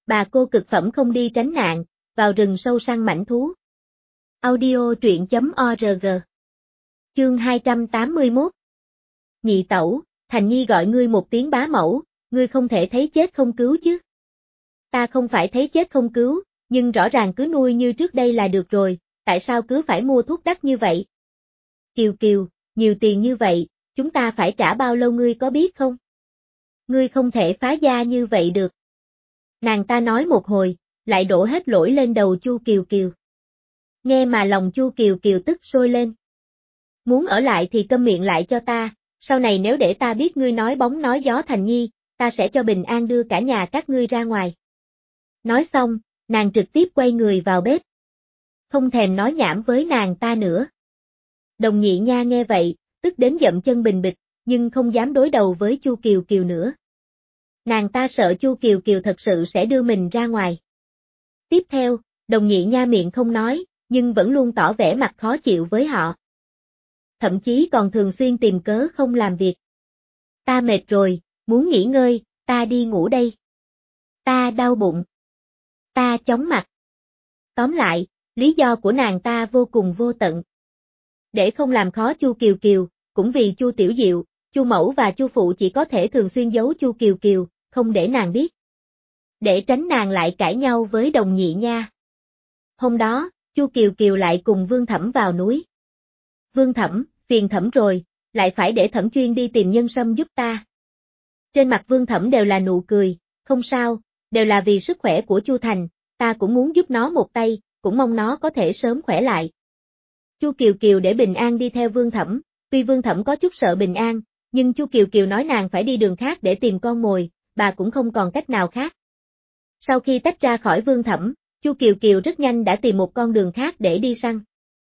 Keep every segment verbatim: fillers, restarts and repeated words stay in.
Bà cô cực phẩm không đi tránh nạn, vào rừng sâu săn mãnh thú. Audio truyện chấm org. Chương hai trăm tám mươi mốt. Nhị tẩu, Thành Nhi gọi ngươi một tiếng bá mẫu, ngươi không thể thấy chết không cứu chứ. Ta không phải thấy chết không cứu, nhưng rõ ràng cứ nuôi như trước đây là được rồi, tại sao cứ phải mua thuốc đắt như vậy? Kiều Kiều, nhiều tiền như vậy, chúng ta phải trả bao lâu ngươi có biết không? Ngươi không thể phá gia như vậy được. Nàng ta nói một hồi, lại đổ hết lỗi lên đầu Chu Kiều Kiều. Nghe mà lòng Chu Kiều Kiều tức sôi lên. Muốn ở lại thì câm miệng lại cho ta, sau này nếu để ta biết ngươi nói bóng nói gió Thành Nhi, ta sẽ cho bình an đưa cả nhà các ngươi ra ngoài. Nói xong, nàng trực tiếp quay người vào bếp. Không thèm nói nhảm với nàng ta nữa. Đồng Nhị Nha nghe vậy, tức đến dậm chân bình bịch, nhưng không dám đối đầu với Chu Kiều Kiều nữa. Nàng ta sợ Chu Kiều Kiều thật sự sẽ đưa mình ra ngoài. Tiếp theo, Đồng Nhị Nha miệng không nói, nhưng vẫn luôn tỏ vẻ mặt khó chịu với họ. Thậm chí còn thường xuyên tìm cớ không làm việc. Ta mệt rồi, muốn nghỉ ngơi, ta đi ngủ đây. Ta đau bụng. Ta chóng mặt. Tóm lại, lý do của nàng ta vô cùng vô tận. Để không làm khó Chu Kiều Kiều, cũng vì Chu Tiểu Diệu, Chu Mẫu và Chu Phụ chỉ có thể thường xuyên giấu Chu Kiều Kiều, không để nàng biết. Để tránh nàng lại cãi nhau với Đồng Nhị Nha. Hôm đó, Chu Kiều Kiều lại cùng Vương Thẩm vào núi. Vương Thẩm, phiền Thẩm rồi, lại phải để Thẩm chuyên đi tìm nhân sâm giúp ta. Trên mặt Vương Thẩm đều là nụ cười, không sao, đều là vì sức khỏe của Chu Thành, ta cũng muốn giúp nó một tay, cũng mong nó có thể sớm khỏe lại. Chu Kiều Kiều để Bình An đi theo Vương Thẩm, tuy Vương Thẩm có chút sợ Bình An, nhưng Chu Kiều Kiều nói nàng phải đi đường khác để tìm con mồi, bà cũng không còn cách nào khác. Sau khi tách ra khỏi Vương Thẩm, Chu Kiều Kiều rất nhanh đã tìm một con đường khác để đi săn.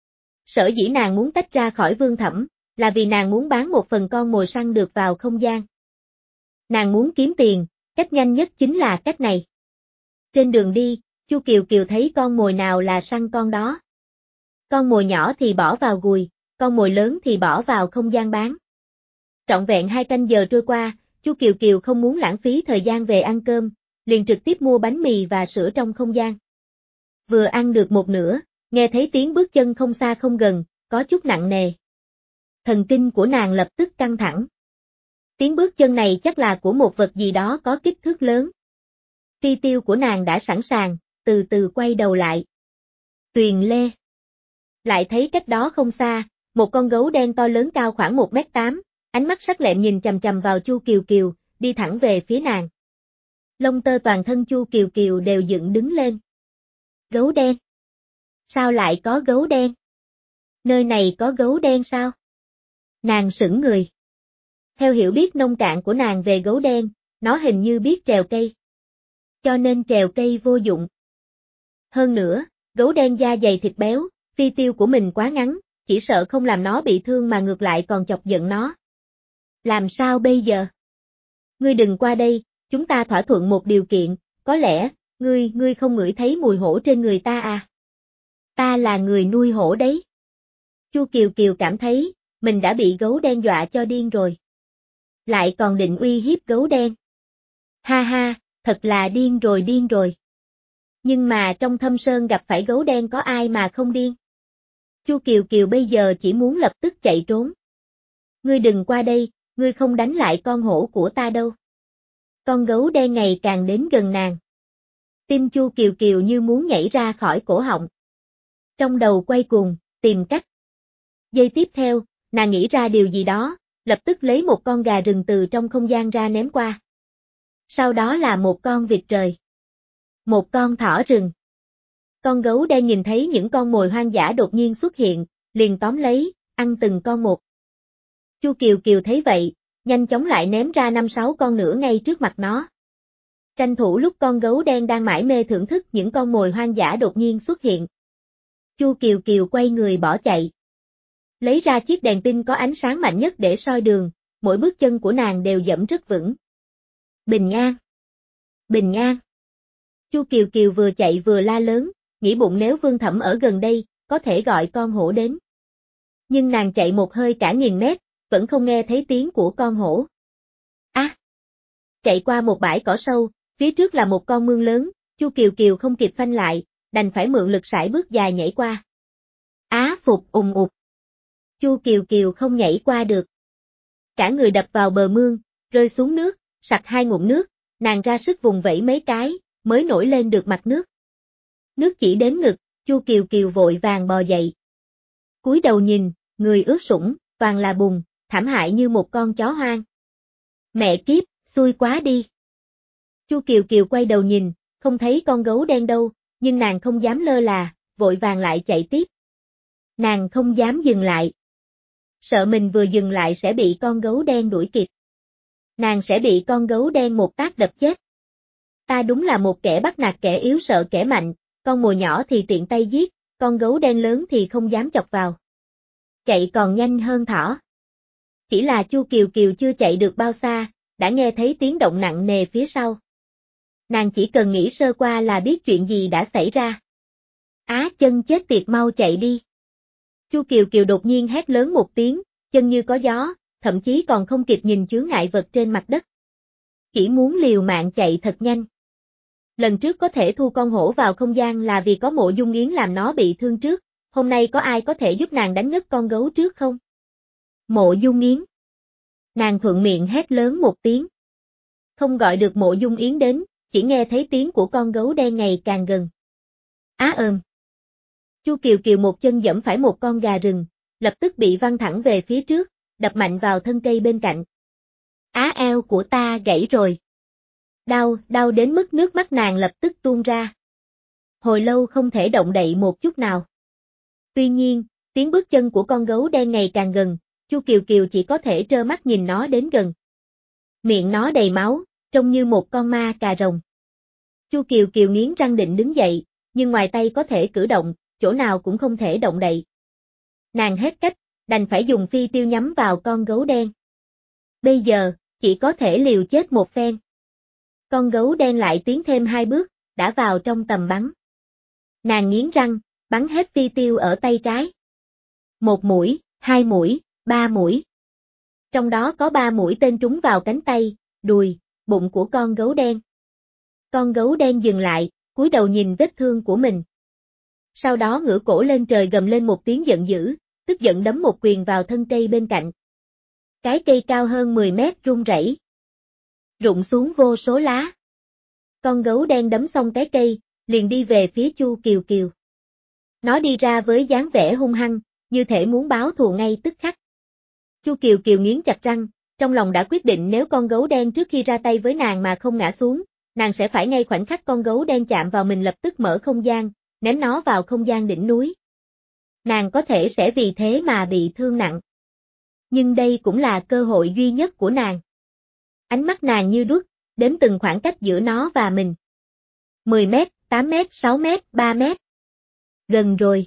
Sở dĩ nàng muốn tách ra khỏi Vương Thẩm, là vì nàng muốn bán một phần con mồi săn được vào không gian. Nàng muốn kiếm tiền, cách nhanh nhất chính là cách này. Trên đường đi, Chu Kiều Kiều thấy con mồi nào là săn con đó. Con mồi nhỏ thì bỏ vào gùi, con mồi lớn thì bỏ vào không gian bán. Trọn vẹn hai canh giờ trôi qua, Chu Kiều Kiều không muốn lãng phí thời gian về ăn cơm, liền trực tiếp mua bánh mì và sữa trong không gian. Vừa ăn được một nửa, nghe thấy tiếng bước chân không xa không gần, có chút nặng nề. Thần kinh của nàng lập tức căng thẳng. Tiếng bước chân này chắc là của một vật gì đó có kích thước lớn. Phi tiêu của nàng đã sẵn sàng, từ từ quay đầu lại. Tuyền Lê. Lại thấy cách đó không xa, một con gấu đen to lớn cao khoảng một mét tám, ánh mắt sắc lẹm nhìn chằm chằm vào Chu Kiều Kiều, đi thẳng về phía nàng. Lông tơ toàn thân Chu Kiều Kiều đều dựng đứng lên. Gấu đen? Sao lại có gấu đen? Nơi này có gấu đen sao? Nàng sững người. Theo hiểu biết nông cạn của nàng về gấu đen, nó hình như biết trèo cây. Cho nên trèo cây vô dụng. Hơn nữa, gấu đen da dày thịt béo, phi tiêu của mình quá ngắn, chỉ sợ không làm nó bị thương mà ngược lại còn chọc giận nó. Làm sao bây giờ? Ngươi đừng qua đây, chúng ta thỏa thuận một điều kiện, có lẽ, ngươi, ngươi không ngửi thấy mùi hổ trên người ta à? Ta là người nuôi hổ đấy. Chu Kiều Kiều cảm thấy, mình đã bị gấu đen dọa cho điên rồi. Lại còn định uy hiếp gấu đen. Ha ha, thật là điên rồi điên rồi. Nhưng mà trong thâm sơn gặp phải gấu đen có ai mà không điên. Chu Kiều Kiều bây giờ chỉ muốn lập tức chạy trốn. Ngươi đừng qua đây, ngươi không đánh lại con hổ của ta đâu. Con gấu đen ngày càng đến gần nàng. Tim Chu Kiều Kiều như muốn nhảy ra khỏi cổ họng. Trong đầu quay cuồng, tìm cách. Giây tiếp theo, nàng nghĩ ra điều gì đó, lập tức lấy một con gà rừng từ trong không gian ra ném qua. Sau đó là một con vịt trời. Một con thỏ rừng. Con gấu đen nhìn thấy những con mồi hoang dã đột nhiên xuất hiện, liền tóm lấy, ăn từng con một. Chu Kiều Kiều thấy vậy, nhanh chóng lại ném ra năm sáu con nữa ngay trước mặt nó. Tranh thủ lúc con gấu đen đang mải mê thưởng thức những con mồi hoang dã đột nhiên xuất hiện. Chu Kiều Kiều quay người bỏ chạy. Lấy ra chiếc đèn pin có ánh sáng mạnh nhất để soi đường, mỗi bước chân của nàng đều dẫm rất vững. Bình an! Bình an! Chu Kiều Kiều vừa chạy vừa la lớn, nghĩ bụng nếu Vương Thẩm ở gần đây, có thể gọi con hổ đến. Nhưng nàng chạy một hơi cả nghìn mét, vẫn không nghe thấy tiếng của con hổ. Á! À, chạy qua một bãi cỏ sâu, phía trước là một con mương lớn, Chu Kiều Kiều không kịp phanh lại, đành phải mượn lực sải bước dài nhảy qua. Á phục ùng ụt. Chu Kiều Kiều không nhảy qua được. Cả người đập vào bờ mương, rơi xuống nước, sặc hai ngụm nước, nàng ra sức vùng vẫy mấy cái, mới nổi lên được mặt nước. Nước chỉ đến ngực, Chu Kiều Kiều vội vàng bò dậy. Cúi đầu nhìn, người ướt sũng, toàn là bùn, thảm hại như một con chó hoang. Mẹ kiếp, xui quá đi. Chu Kiều Kiều quay đầu nhìn, không thấy con gấu đen đâu, nhưng nàng không dám lơ là, vội vàng lại chạy tiếp. Nàng không dám dừng lại. Sợ mình vừa dừng lại sẽ bị con gấu đen đuổi kịp. Nàng sẽ bị con gấu đen một tát đập chết. Ta đúng là một kẻ bắt nạt kẻ yếu sợ kẻ mạnh, con mồi nhỏ thì tiện tay giết, con gấu đen lớn thì không dám chọc vào. Chạy còn nhanh hơn thỏ. Chỉ là Chu Kiều Kiều chưa chạy được bao xa, đã nghe thấy tiếng động nặng nề phía sau. Nàng chỉ cần nghĩ sơ qua là biết chuyện gì đã xảy ra. Á chân chết tiệt, mau chạy đi. Chu Kiều Kiều đột nhiên hét lớn một tiếng, chân như có gió, thậm chí còn không kịp nhìn chướng ngại vật trên mặt đất. Chỉ muốn liều mạng chạy thật nhanh. Lần trước có thể thu con hổ vào không gian là vì có Mộ Dung Yến làm nó bị thương trước, hôm nay có ai có thể giúp nàng đánh ngất con gấu trước không? Mộ Dung Yến. Nàng thuận miệng hét lớn một tiếng. Không gọi được Mộ Dung Yến đến, chỉ nghe thấy tiếng của con gấu đen ngày càng gần. Á ơm. Chu Kiều Kiều một chân giẫm phải một con gà rừng, lập tức bị văng thẳng về phía trước, đập mạnh vào thân cây bên cạnh. Á eo của ta gãy rồi. Đau, đau đến mức nước mắt nàng lập tức tuôn ra. Hồi lâu không thể động đậy một chút nào. Tuy nhiên, tiếng bước chân của con gấu đen ngày càng gần, Chu Kiều Kiều chỉ có thể trơ mắt nhìn nó đến gần. Miệng nó đầy máu, trông như một con ma cà rồng. Chu Kiều Kiều nghiến răng định đứng dậy, nhưng ngoài tay có thể cử động, chỗ nào cũng không thể động đậy. Nàng hết cách, đành phải dùng phi tiêu nhắm vào con gấu đen. Bây giờ, chỉ có thể liều chết một phen. Con gấu đen lại tiến thêm hai bước, đã vào trong tầm bắn. Nàng nghiến răng, bắn hết phi tiêu ở tay trái. Một mũi, hai mũi, ba mũi. Trong đó có ba mũi tên trúng vào cánh tay, đùi, bụng của con gấu đen. Con gấu đen dừng lại, cúi đầu nhìn vết thương của mình. Sau đó ngửa cổ lên trời gầm lên một tiếng giận dữ, tức giận đấm một quyền vào thân cây bên cạnh. Cái cây cao hơn mười mét rung rẩy, rụng xuống vô số lá. Con gấu đen đấm xong cái cây, liền đi về phía Chu Kiều Kiều. Nó đi ra với dáng vẻ hung hăng, như thể muốn báo thù ngay tức khắc. Chu Kiều Kiều nghiến chặt răng, trong lòng đã quyết định nếu con gấu đen trước khi ra tay với nàng mà không ngã xuống, nàng sẽ phải ngay khoảnh khắc con gấu đen chạm vào mình lập tức mở không gian, ném nó vào không gian đỉnh núi. Nàng có thể sẽ vì thế mà bị thương nặng. Nhưng đây cũng là cơ hội duy nhất của nàng. Ánh mắt nàng như đuốc, đếm từng khoảng cách giữa nó và mình. mười mét, tám mét, sáu mét, ba mét. Gần rồi.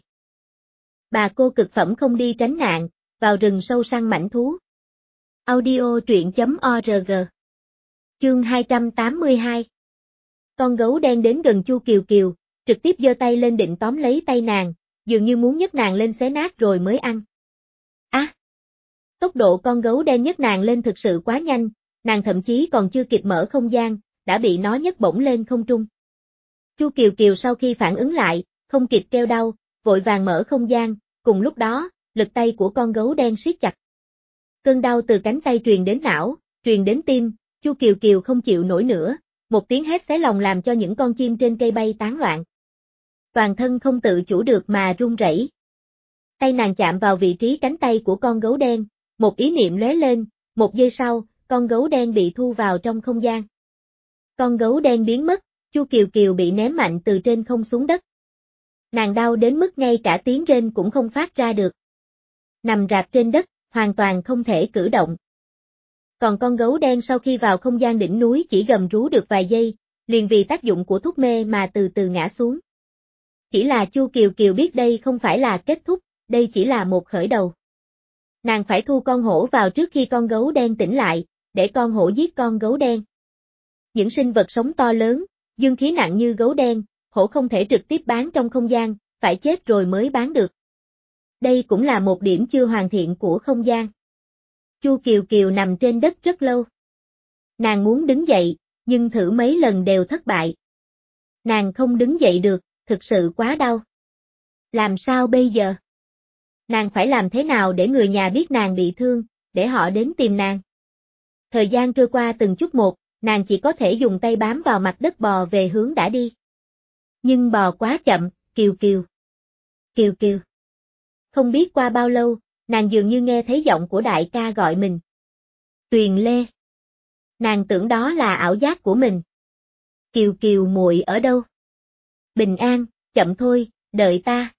Bà cô cực phẩm không đi tránh nạn, vào rừng sâu săn mãnh thú. Audio truyện chấm org. Chương hai trăm tám mươi hai. Con gấu đen đến gần Chu Kiều Kiều, trực tiếp giơ tay lên định tóm lấy tay nàng, dường như muốn nhấc nàng lên xé nát rồi mới ăn. Á! À, tốc độ con gấu đen nhấc nàng lên thực sự quá nhanh, nàng thậm chí còn chưa kịp mở không gian, đã bị nó nhấc bổng lên không trung. Chu Kiều Kiều sau khi phản ứng lại, không kịp kêu đau, vội vàng mở không gian, cùng lúc đó, lực tay của con gấu đen siết chặt. Cơn đau từ cánh tay truyền đến não, truyền đến tim, Chu Kiều Kiều không chịu nổi nữa, một tiếng hét xé lòng làm cho những con chim trên cây bay tán loạn. Toàn thân không tự chủ được mà run rẩy. Tay nàng chạm vào vị trí cánh tay của con gấu đen, một ý niệm lóe lên, một giây sau, con gấu đen bị thu vào trong không gian. Con gấu đen biến mất, Chu Kiều Kiều bị ném mạnh từ trên không xuống đất. Nàng đau đến mức ngay cả tiếng rên cũng không phát ra được. Nằm rạp trên đất, hoàn toàn không thể cử động. Còn con gấu đen sau khi vào không gian đỉnh núi chỉ gầm rú được vài giây, liền vì tác dụng của thuốc mê mà từ từ ngã xuống. Chỉ là Chu Kiều Kiều biết đây không phải là kết thúc, đây chỉ là một khởi đầu. Nàng phải thu con hổ vào trước khi con gấu đen tỉnh lại, để con hổ giết con gấu đen. Những sinh vật sống to lớn, dương khí nặng như gấu đen, hổ không thể trực tiếp bán trong không gian, phải chết rồi mới bán được. Đây cũng là một điểm chưa hoàn thiện của không gian. Chu Kiều Kiều nằm trên đất rất lâu. Nàng muốn đứng dậy, nhưng thử mấy lần đều thất bại. Nàng không đứng dậy được, thực sự quá đau. Làm sao bây giờ? Nàng phải làm thế nào để người nhà biết nàng bị thương, để họ đến tìm nàng? Thời gian trôi qua từng chút một, nàng chỉ có thể dùng tay bám vào mặt đất bò về hướng đã đi. Nhưng bò quá chậm, Kiều Kiều. Kiều Kiều. Không biết qua bao lâu, nàng dường như nghe thấy giọng của đại ca gọi mình. Tuyền Lê. Nàng tưởng đó là ảo giác của mình. Kiều Kiều muội ở đâu? Bình An, chậm thôi, đợi ta.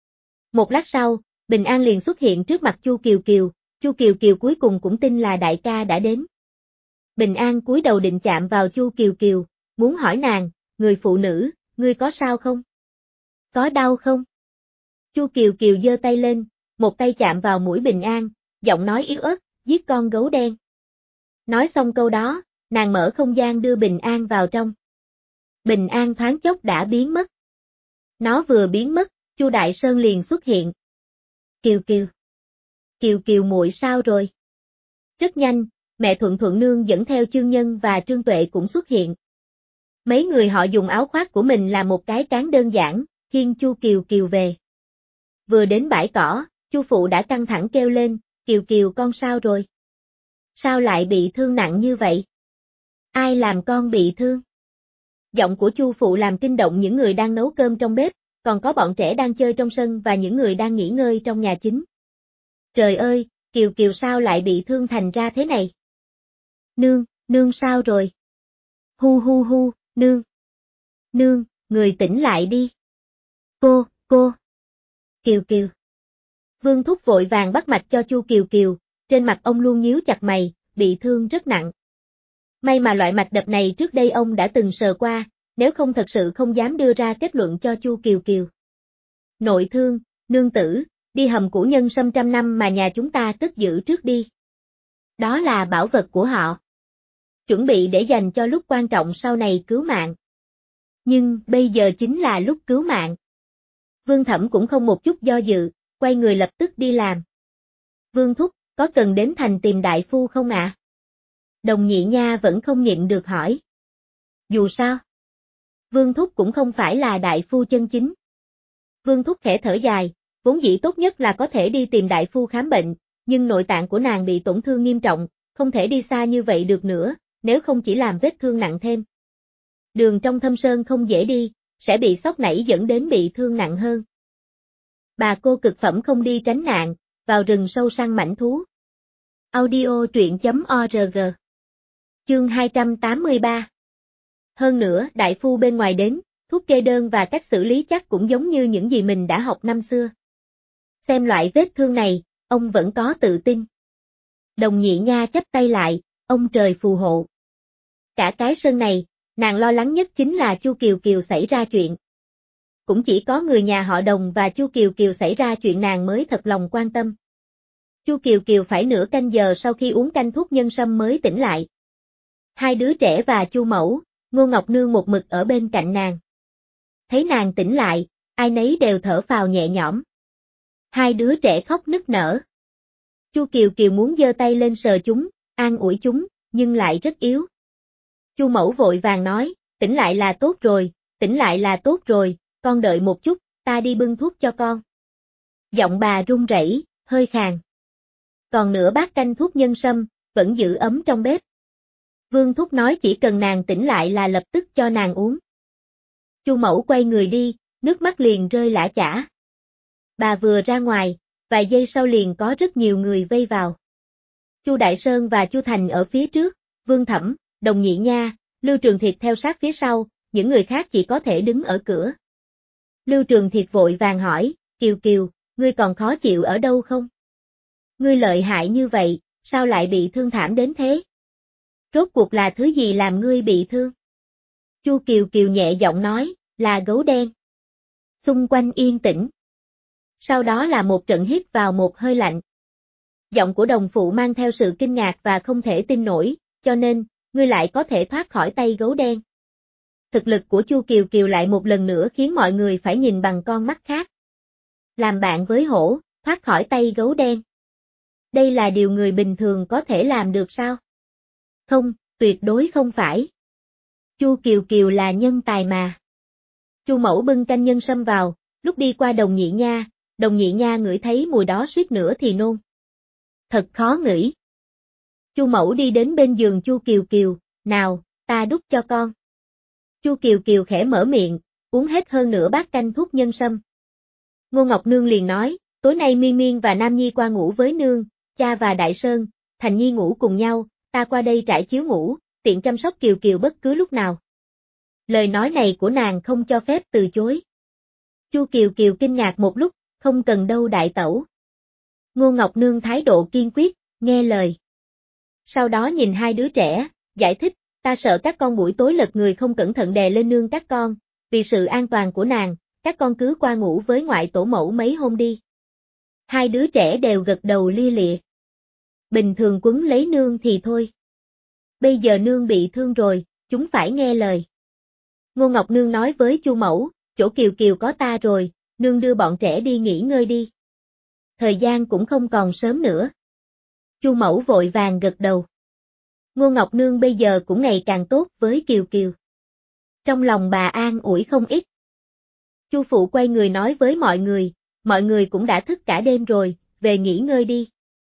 Một lát sau, Bình An liền xuất hiện trước mặt Chu Kiều Kiều, Chu Kiều Kiều cuối cùng cũng tin là đại ca đã đến. Bình An cúi đầu định chạm vào Chu Kiều Kiều, muốn hỏi nàng, người phụ nữ, ngươi có sao không? Có đau không? Chu Kiều Kiều giơ tay lên, một tay chạm vào mũi Bình An, giọng nói yếu ớt, giết con gấu đen. Nói xong câu đó, nàng mở không gian đưa Bình An vào trong. Bình An thoáng chốc đã biến mất. Nó vừa biến mất, Chu Đại Sơn liền xuất hiện. Kiều Kiều. Kiều Kiều muội sao rồi? Rất nhanh, mẹ Thuận Thuận Nương dẫn theo Chương Nhân và Trương Tuệ cũng xuất hiện. Mấy người họ dùng áo khoác của mình làm một cái trán đơn giản, khiêng Chu Kiều Kiều về. Vừa đến bãi cỏ, Chu phụ đã căng thẳng kêu lên, Kiều Kiều con sao rồi? Sao lại bị thương nặng như vậy? Ai làm con bị thương? Giọng của Chu phụ làm kinh động những người đang nấu cơm trong bếp, còn có bọn trẻ đang chơi trong sân và những người đang nghỉ ngơi trong nhà chính. Trời ơi, Kiều Kiều sao lại bị thương thành ra thế này? Nương, nương sao rồi? Hu hu hu, nương. Nương, người tỉnh lại đi. Cô, cô. Kiều Kiều. Vương Thúc vội vàng bắt mạch cho Chu Kiều Kiều, trên mặt ông luôn nhíu chặt mày, bị thương rất nặng. May mà loại mạch đập này trước đây ông đã từng sờ qua, nếu không thật sự không dám đưa ra kết luận cho Chu Kiều Kiều. Nội thương, nương tử, đi hầm củ nhân sâm trăm năm mà nhà chúng ta cất giữ trước đi. Đó là bảo vật của họ. Chuẩn bị để dành cho lúc quan trọng sau này cứu mạng. Nhưng bây giờ chính là lúc cứu mạng. Vương Thẩm cũng không một chút do dự, quay người lập tức đi làm. Vương Thúc, có cần đến thành tìm đại phu không ạ? À? Đồng Nhị Nha vẫn không nhịn được hỏi. Dù sao, Vương Thúc cũng không phải là đại phu chân chính. Vương Thúc khẽ thở dài, vốn dĩ tốt nhất là có thể đi tìm đại phu khám bệnh, nhưng nội tạng của nàng bị tổn thương nghiêm trọng, không thể đi xa như vậy được nữa, nếu không chỉ làm vết thương nặng thêm. Đường trong thâm sơn không dễ đi, sẽ bị sốc nảy dẫn đến bị thương nặng hơn. Bà cô cực phẩm không đi tránh nạn, vào rừng sâu săn mãnh thú. Audio truyện chấm org. Chương hai trăm tám mươi ba. Hơn nữa, đại phu bên ngoài đến, thuốc kê đơn và cách xử lý chắc cũng giống như những gì mình đã học năm xưa. Xem loại vết thương này, ông vẫn có tự tin. Đồng Nhị Nha chắp tay lại, ông trời phù hộ. Cả cái sơn này, nàng lo lắng nhất chính là Chu Kiều Kiều xảy ra chuyện. Cũng chỉ có người nhà họ Đồng và Chu Kiều Kiều xảy ra chuyện nàng mới thật lòng quan tâm. Chu Kiều Kiều phải nửa canh giờ sau khi uống canh thuốc nhân sâm mới tỉnh lại. Hai đứa trẻ và Chu Mẫu, Ngô Ngọc Nương một mực ở bên cạnh nàng. Thấy nàng tỉnh lại, ai nấy đều thở phào nhẹ nhõm. Hai đứa trẻ khóc nức nở. Chu Kiều Kiều muốn giơ tay lên sờ chúng, an ủi chúng, nhưng lại rất yếu. Chu Mẫu vội vàng nói, tỉnh lại là tốt rồi, tỉnh lại là tốt rồi, con đợi một chút, ta đi bưng thuốc cho con. Giọng bà run rẩy, hơi khàn. Còn nửa bát canh thuốc nhân sâm, vẫn giữ ấm trong bếp. Vương Thúc nói chỉ cần nàng tỉnh lại là lập tức cho nàng uống. Chu Mẫu quay người đi, nước mắt liền rơi lã chã. Bà vừa ra ngoài, vài giây sau liền có rất nhiều người vây vào. Chu Đại Sơn và Chu Thành ở phía trước, Vương Thẩm, Đồng Nhị Nha, Lưu Trường Thiệt theo sát phía sau, những người khác chỉ có thể đứng ở cửa. Lưu Trường Thiệt vội vàng hỏi, Kiều Kiều, ngươi còn khó chịu ở đâu không? Ngươi lợi hại như vậy, sao lại bị thương thảm đến thế? Rốt cuộc là thứ gì làm ngươi bị thương? Chu Kiều Kiều nhẹ giọng nói, là gấu đen. Xung quanh yên tĩnh. Sau đó là một trận hít vào một hơi lạnh. Giọng của đồng phụ mang theo sự kinh ngạc và không thể tin nổi, cho nên, ngươi lại có thể thoát khỏi tay gấu đen. Thực lực của Chu Kiều Kiều lại một lần nữa khiến mọi người phải nhìn bằng con mắt khác. Làm bạn với hổ, thoát khỏi tay gấu đen. Đây là điều người bình thường có thể làm được sao? Không, tuyệt đối không phải. Chu Kiều Kiều là nhân tài mà. Chu Mẫu bưng canh nhân sâm vào, lúc đi qua Đồng Nhị Nha, Đồng Nhị Nha ngửi thấy mùi đó suýt nữa thì nôn. Thật khó ngửi. Chu Mẫu đi đến bên giường Chu Kiều Kiều, nào, ta đút cho con. Chu Kiều Kiều khẽ mở miệng, uống hết hơn nửa bát canh thuốc nhân sâm. Ngô Ngọc Nương liền nói, tối nay Miên Miên và Nam Nhi qua ngủ với nương, cha và Đại Sơn, Thành Nhi ngủ cùng nhau, ta qua đây trải chiếu ngủ, tiện chăm sóc Kiều Kiều bất cứ lúc nào. Lời nói này của nàng không cho phép từ chối. Chu Kiều Kiều kinh ngạc một lúc, không cần đâu đại tẩu. Ngô Ngọc Nương thái độ kiên quyết, nghe lời. Sau đó nhìn hai đứa trẻ, giải thích, ta sợ các con buổi tối lật người không cẩn thận đè lên nương các con, vì sự an toàn của nàng, các con cứ qua ngủ với ngoại tổ mẫu mấy hôm đi. Hai đứa trẻ đều gật đầu lia lịa. Bình thường quấn lấy nương thì thôi. Bây giờ nương bị thương rồi, chúng phải nghe lời. Ngô Ngọc Nương nói với Chu Mẫu, chỗ Kiều Kiều có ta rồi, nương đưa bọn trẻ đi nghỉ ngơi đi. Thời gian cũng không còn sớm nữa. Chu Mẫu vội vàng gật đầu. Ngô Ngọc Nương bây giờ cũng ngày càng tốt với Kiều Kiều. Trong lòng bà an ủi không ít. Chu Phụ quay người nói với mọi người, mọi người cũng đã thức cả đêm rồi, về nghỉ ngơi đi.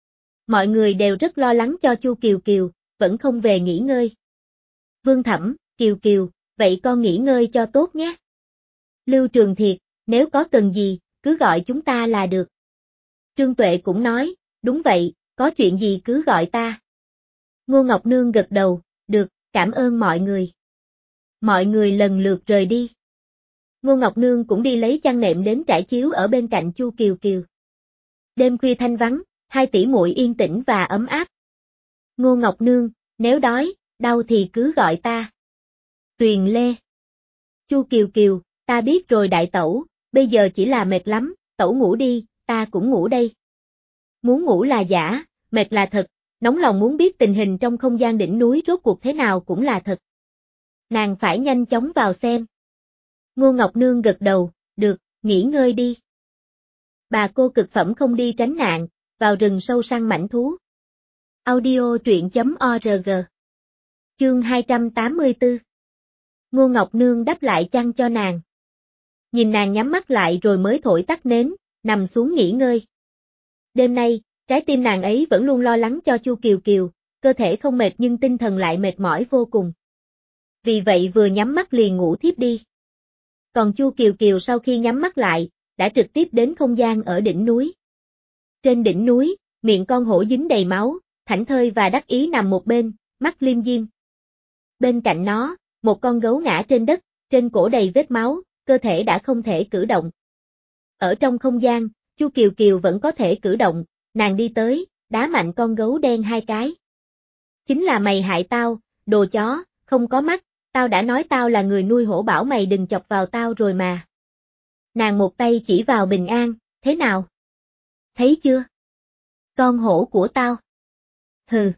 Mọi người đều rất lo lắng cho Chu Kiều Kiều, vẫn không về nghỉ ngơi. Vương Thẩm, Kiều Kiều, vậy con nghỉ ngơi cho tốt nhé. Lưu Trường Thiệt, nếu có cần gì, cứ gọi chúng ta là được. Trương Tuệ cũng nói, đúng vậy, có chuyện gì cứ gọi ta. Ngô Ngọc Nương gật đầu, được, cảm ơn mọi người. Mọi người lần lượt rời đi. Ngô Ngọc Nương cũng đi lấy chăn nệm đến trải chiếu ở bên cạnh Chu Kiều Kiều. Đêm khuya thanh vắng, hai tỷ muội yên tĩnh và ấm áp. Ngô Ngọc Nương, nếu đói, đau thì cứ gọi ta. Tuyền Lê. Chu Kiều Kiều, ta biết rồi đại tẩu, bây giờ chỉ là mệt lắm, tẩu ngủ đi, ta cũng ngủ đây. Muốn ngủ là giả, mệt là thật, nóng lòng muốn biết tình hình trong không gian đỉnh núi rốt cuộc thế nào cũng là thật. Nàng phải nhanh chóng vào xem. Ngô Ngọc Nương gật đầu, được, nghỉ ngơi đi. Bà cô cực phẩm không đi tránh nạn, vào rừng sâu săn mãnh thú. Audio truyện chấm org. Chương hai trăm tám mươi tư. Ngô Ngọc Nương đắp lại chăn cho nàng. Nhìn nàng nhắm mắt lại rồi mới thổi tắt nến, nằm xuống nghỉ ngơi. Đêm nay, trái tim nàng ấy vẫn luôn lo lắng cho Chu Kiều Kiều, cơ thể không mệt nhưng tinh thần lại mệt mỏi vô cùng. Vì vậy vừa nhắm mắt liền ngủ thiếp đi. Còn Chu Kiều Kiều sau khi nhắm mắt lại, đã trực tiếp đến không gian ở đỉnh núi. Trên đỉnh núi, miệng con hổ dính đầy máu, thảnh thơi và đắc ý nằm một bên, mắt liêm diêm. Bên cạnh nó, một con gấu ngã trên đất, trên cổ đầy vết máu, cơ thể đã không thể cử động. Ở trong không gian, Chu Kiều Kiều vẫn có thể cử động, nàng đi tới, đá mạnh con gấu đen hai cái. Chính là mày hại tao, đồ chó, không có mắt, tao đã nói tao là người nuôi hổ bảo mày đừng chọc vào tao rồi mà. Nàng một tay chỉ vào Bình An, thế nào? Thấy chưa? Con hổ của tao. Hừ.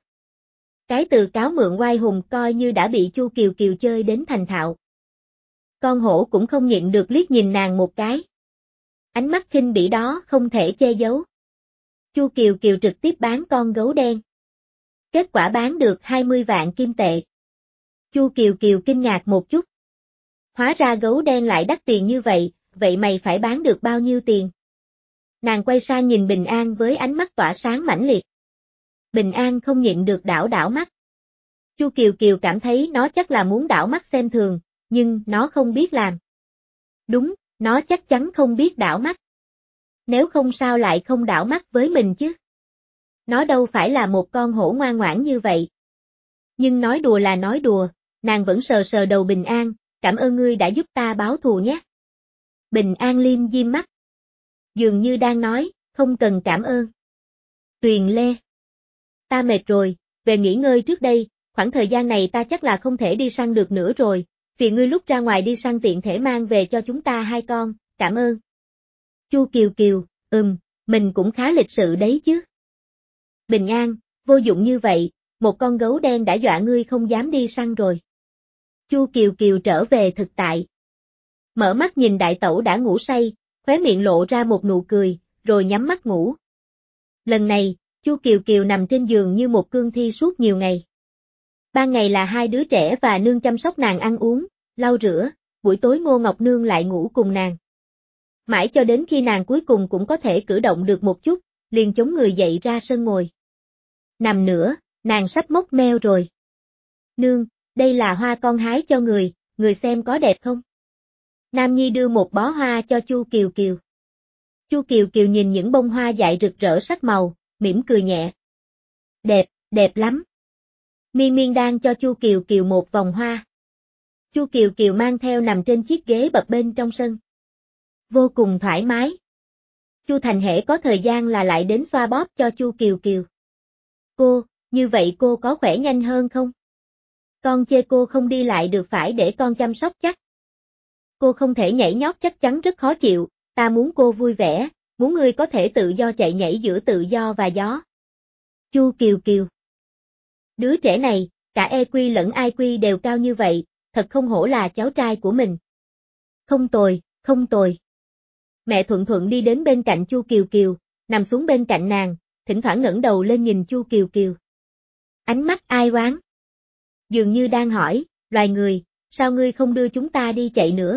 Cái từ cáo mượn oai hùng coi như đã bị Chu Kiều Kiều chơi đến thành thạo. Con hổ cũng không nhịn được liếc nhìn nàng một cái. Ánh mắt khinh bỉ đó không thể che giấu. Chu Kiều Kiều trực tiếp bán con gấu đen. Kết quả bán được hai mươi vạn kim tệ. Chu Kiều Kiều kinh ngạc một chút. Hóa ra gấu đen lại đắt tiền như vậy, vậy mày phải bán được bao nhiêu tiền? Nàng quay sang nhìn Bình An với ánh mắt tỏa sáng mãnh liệt. Bình An không nhịn được đảo đảo mắt. Chu Kiều Kiều cảm thấy nó chắc là muốn đảo mắt xem thường, nhưng nó không biết làm. Đúng, nó chắc chắn không biết đảo mắt. Nếu không sao lại không đảo mắt với mình chứ? Nó đâu phải là một con hổ ngoan ngoãn như vậy. Nhưng nói đùa là nói đùa, nàng vẫn sờ sờ đầu Bình An, cảm ơn ngươi đã giúp ta báo thù nhé. Bình An liêm diêm mắt. Dường như đang nói, không cần cảm ơn. Tuyền Lê. Ta mệt rồi, về nghỉ ngơi trước đây, khoảng thời gian này ta chắc là không thể đi săn được nữa rồi, phiền ngươi lúc ra ngoài đi săn tiện thể mang về cho chúng ta hai con, cảm ơn. Chu Kiều Kiều, ừm, mình cũng khá lịch sự đấy chứ. Bình An, vô dụng như vậy, một con gấu đen đã dọa ngươi không dám đi săn rồi. Chu Kiều Kiều trở về thực tại. Mở mắt nhìn đại tẩu đã ngủ say, khóe miệng lộ ra một nụ cười, rồi nhắm mắt ngủ. Lần này, Chu Kiều Kiều nằm trên giường như một cương thi suốt nhiều ngày. Ban ngày là hai đứa trẻ và nương chăm sóc nàng ăn uống, lau rửa, buổi tối Ngô Ngọc Nương lại ngủ cùng nàng. Mãi cho đến khi nàng cuối cùng cũng có thể cử động được một chút, liền chống người dậy ra sân ngồi. Nằm nữa, nàng sắp mốc meo rồi. Nương, đây là hoa con hái cho người, người xem có đẹp không? Nam Nhi đưa một bó hoa cho Chu Kiều Kiều. Chu Kiều Kiều nhìn những bông hoa dại rực rỡ sắc màu, mỉm cười nhẹ. Đẹp, đẹp lắm. Miên Miên đang cho Chu Kiều Kiều một vòng hoa. Chu Kiều Kiều mang theo nằm trên chiếc ghế bập bên trong sân. Vô cùng thoải mái. Chu Thành hễ có thời gian là lại đến xoa bóp cho Chu Kiều Kiều. Cô, như vậy cô có khỏe nhanh hơn không? Con chê cô không đi lại được phải để con chăm sóc chắc. Cô không thể nhảy nhót chắc chắn rất khó chịu, ta muốn cô vui vẻ, muốn ngươi có thể tự do chạy nhảy giữa tự do và gió. Chu Kiều Kiều. Đứa trẻ này, cả e quy lẫn i quy đều cao như vậy, thật không hổ là cháu trai của mình. Không tồi, không tồi. Mẹ Thuận Thuận đi đến bên cạnh Chu Kiều Kiều, nằm xuống bên cạnh nàng, thỉnh thoảng ngẩng đầu lên nhìn Chu Kiều Kiều. Ánh mắt ai oán. Dường như đang hỏi, loài người, sao ngươi không đưa chúng ta đi chạy nữa?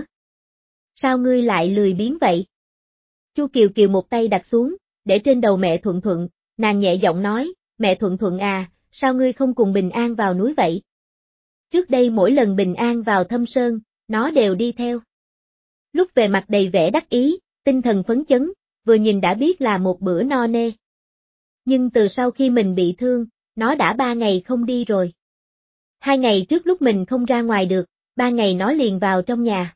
Sao ngươi lại lười biếng vậy? Chu Kiều Kiều một tay đặt xuống, để trên đầu mẹ Thuận Thuận, nàng nhẹ giọng nói, mẹ Thuận Thuận à, sao ngươi không cùng Bình An vào núi vậy? Trước đây mỗi lần Bình An vào Thâm Sơn, nó đều đi theo. Lúc về mặt đầy vẻ đắc ý, tinh thần phấn chấn, vừa nhìn đã biết là một bữa no nê. Nhưng từ sau khi mình bị thương, nó đã ba ngày không đi rồi. Hai ngày trước lúc mình không ra ngoài được, ba ngày nó liền vào trong nhà.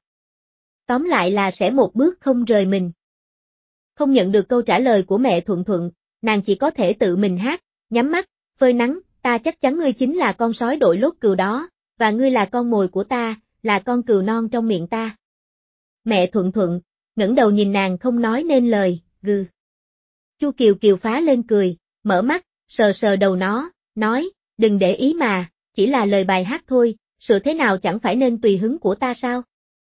Tóm lại là sẽ một bước không rời mình. Không nhận được câu trả lời của mẹ Thuận Thuận, nàng chỉ có thể tự mình hát, nhắm mắt, phơi nắng, ta chắc chắn ngươi chính là con sói đội lốt cừu đó, và ngươi là con mồi của ta, là con cừu non trong miệng ta. Mẹ Thuận Thuận, ngẩng đầu nhìn nàng không nói nên lời, gừ. Chu Kiều Kiều phá lên cười, mở mắt, sờ sờ đầu nó, nói, đừng để ý mà, chỉ là lời bài hát thôi, sự thế nào chẳng phải nên tùy hứng của ta sao?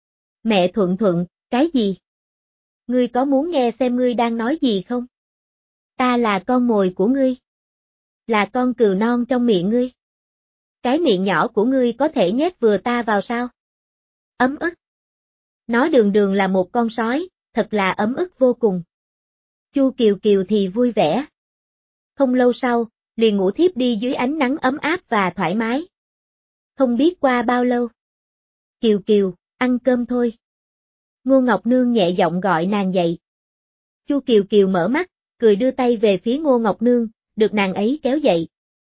Mẹ Thuận Thuận, cái gì? Ngươi có muốn nghe xem ngươi đang nói gì không? Ta là con mồi của ngươi. Là con cừu non trong miệng ngươi. Cái miệng nhỏ của ngươi có thể nhét vừa ta vào sao? Ấm ức. Nó đường đường là một con sói, thật là ấm ức vô cùng. Chu Kiều Kiều thì vui vẻ. Không lâu sau, liền ngủ thiếp đi dưới ánh nắng ấm áp và thoải mái. Không biết qua bao lâu. Kiều Kiều, ăn cơm thôi. Ngô Ngọc Nương nhẹ giọng gọi nàng dậy. Chu Kiều Kiều mở mắt, cười đưa tay về phía Ngô Ngọc Nương, được nàng ấy kéo dậy.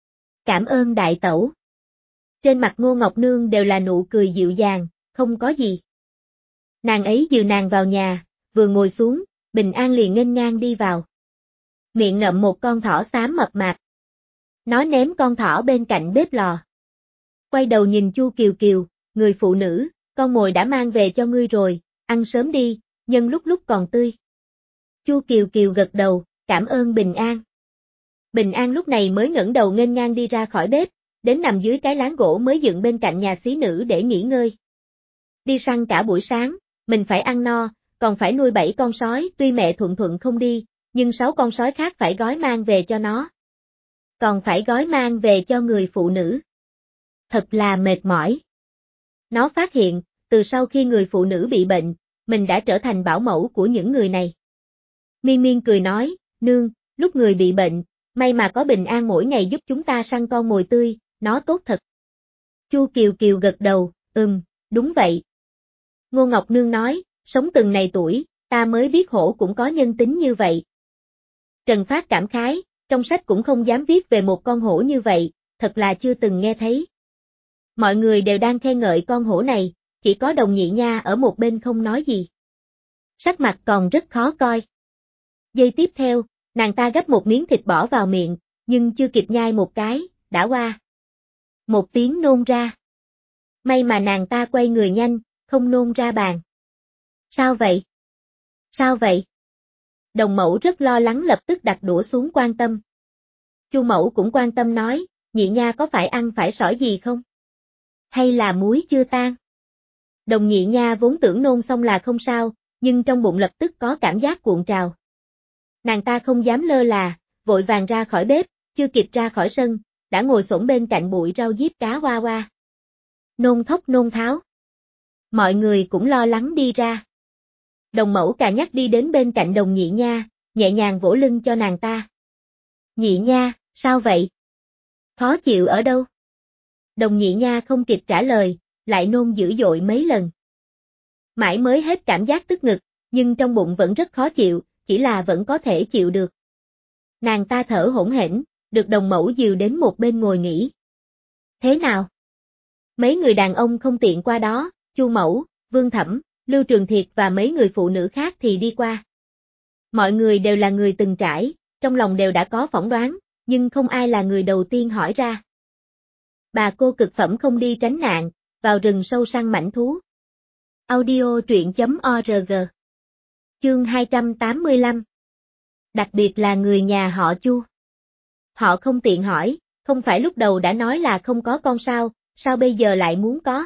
Cảm ơn đại tẩu. Trên mặt Ngô Ngọc Nương đều là nụ cười dịu dàng, không có gì. Nàng ấy dìu nàng vào nhà, vừa ngồi xuống, Bình An liền nghênh ngang đi vào. Miệng ngậm một con thỏ xám mập mạp. Nó ném con thỏ bên cạnh bếp lò. Quay đầu nhìn Chu Kiều Kiều, người phụ nữ, con mồi đã mang về cho ngươi rồi, ăn sớm đi, nhân lúc lúc còn tươi. Chu Kiều Kiều gật đầu, cảm ơn Bình An. Bình An lúc này mới ngẩng đầu nghênh ngang đi ra khỏi bếp, đến nằm dưới cái láng gỗ mới dựng bên cạnh nhà xí nữ để nghỉ ngơi. Đi săn cả buổi sáng, mình phải ăn no, còn phải nuôi bảy con sói, tuy mẹ Thuận Thuận không đi, nhưng sáu con sói khác phải gói mang về cho nó. Còn phải gói mang về cho người phụ nữ. Thật là mệt mỏi. Nó phát hiện, từ sau khi người phụ nữ bị bệnh, mình đã trở thành bảo mẫu của những người này. Miên Miên cười nói, nương, lúc người bị bệnh, may mà có Bình An mỗi ngày giúp chúng ta săn con mồi tươi, nó tốt thật. Chu Kiều Kiều gật đầu, ừm, đúng vậy. Ngô Ngọc Nương nói, sống từng này tuổi, ta mới biết hổ cũng có nhân tính như vậy. Trần Phát cảm khái, trong sách cũng không dám viết về một con hổ như vậy, thật là chưa từng nghe thấy. Mọi người đều đang khen ngợi con hổ này, chỉ có Đồng Nhị Nha ở một bên không nói gì. Sắc mặt còn rất khó coi. Giây tiếp theo, nàng ta gấp một miếng thịt bỏ vào miệng, nhưng chưa kịp nhai một cái, đã qua. Một tiếng nôn ra. May mà nàng ta quay người nhanh, không nôn ra bàn. Sao vậy? Sao vậy? Đồng Mẫu rất lo lắng lập tức đặt đũa xuống quan tâm. Chu Mẫu cũng quan tâm nói, Nhị Nha có phải ăn phải sỏi gì không? Hay là muối chưa tan? Đồng Nhị Nha vốn tưởng nôn xong là không sao, nhưng trong bụng lập tức có cảm giác cuộn trào. Nàng ta không dám lơ là, vội vàng ra khỏi bếp, chưa kịp ra khỏi sân, đã ngồi xổm bên cạnh bụi rau diếp cá hoa hoa. Nôn thốc nôn tháo. Mọi người cũng lo lắng đi ra. Đồng mẫu cà nhắc đi đến bên cạnh đồng nhị nha, nhẹ nhàng vỗ lưng cho nàng ta. Nhị nha, sao vậy? Khó chịu ở đâu? Đồng nhị nha không kịp trả lời, lại nôn dữ dội mấy lần. Mãi mới hết cảm giác tức ngực, nhưng trong bụng vẫn rất khó chịu, chỉ là vẫn có thể chịu được. Nàng ta thở hổn hển, được đồng mẫu dìu đến một bên ngồi nghỉ. Thế nào? Mấy người đàn ông không tiện qua đó, Chu Mẫu, Vương Thẩm, Lưu Trường Thiệt và mấy người phụ nữ khác thì đi qua. Mọi người đều là người từng trải, trong lòng đều đã có phỏng đoán, nhưng không ai là người đầu tiên hỏi ra. Bà cô cực phẩm không đi tránh nạn, vào rừng sâu săn mãnh thú. Audio truyện chấm org. Chương hai trăm tám mươi lăm. Đặc biệt là người nhà họ Chu. Họ không tiện hỏi, không phải lúc đầu đã nói là không có con sao, sao bây giờ lại muốn có?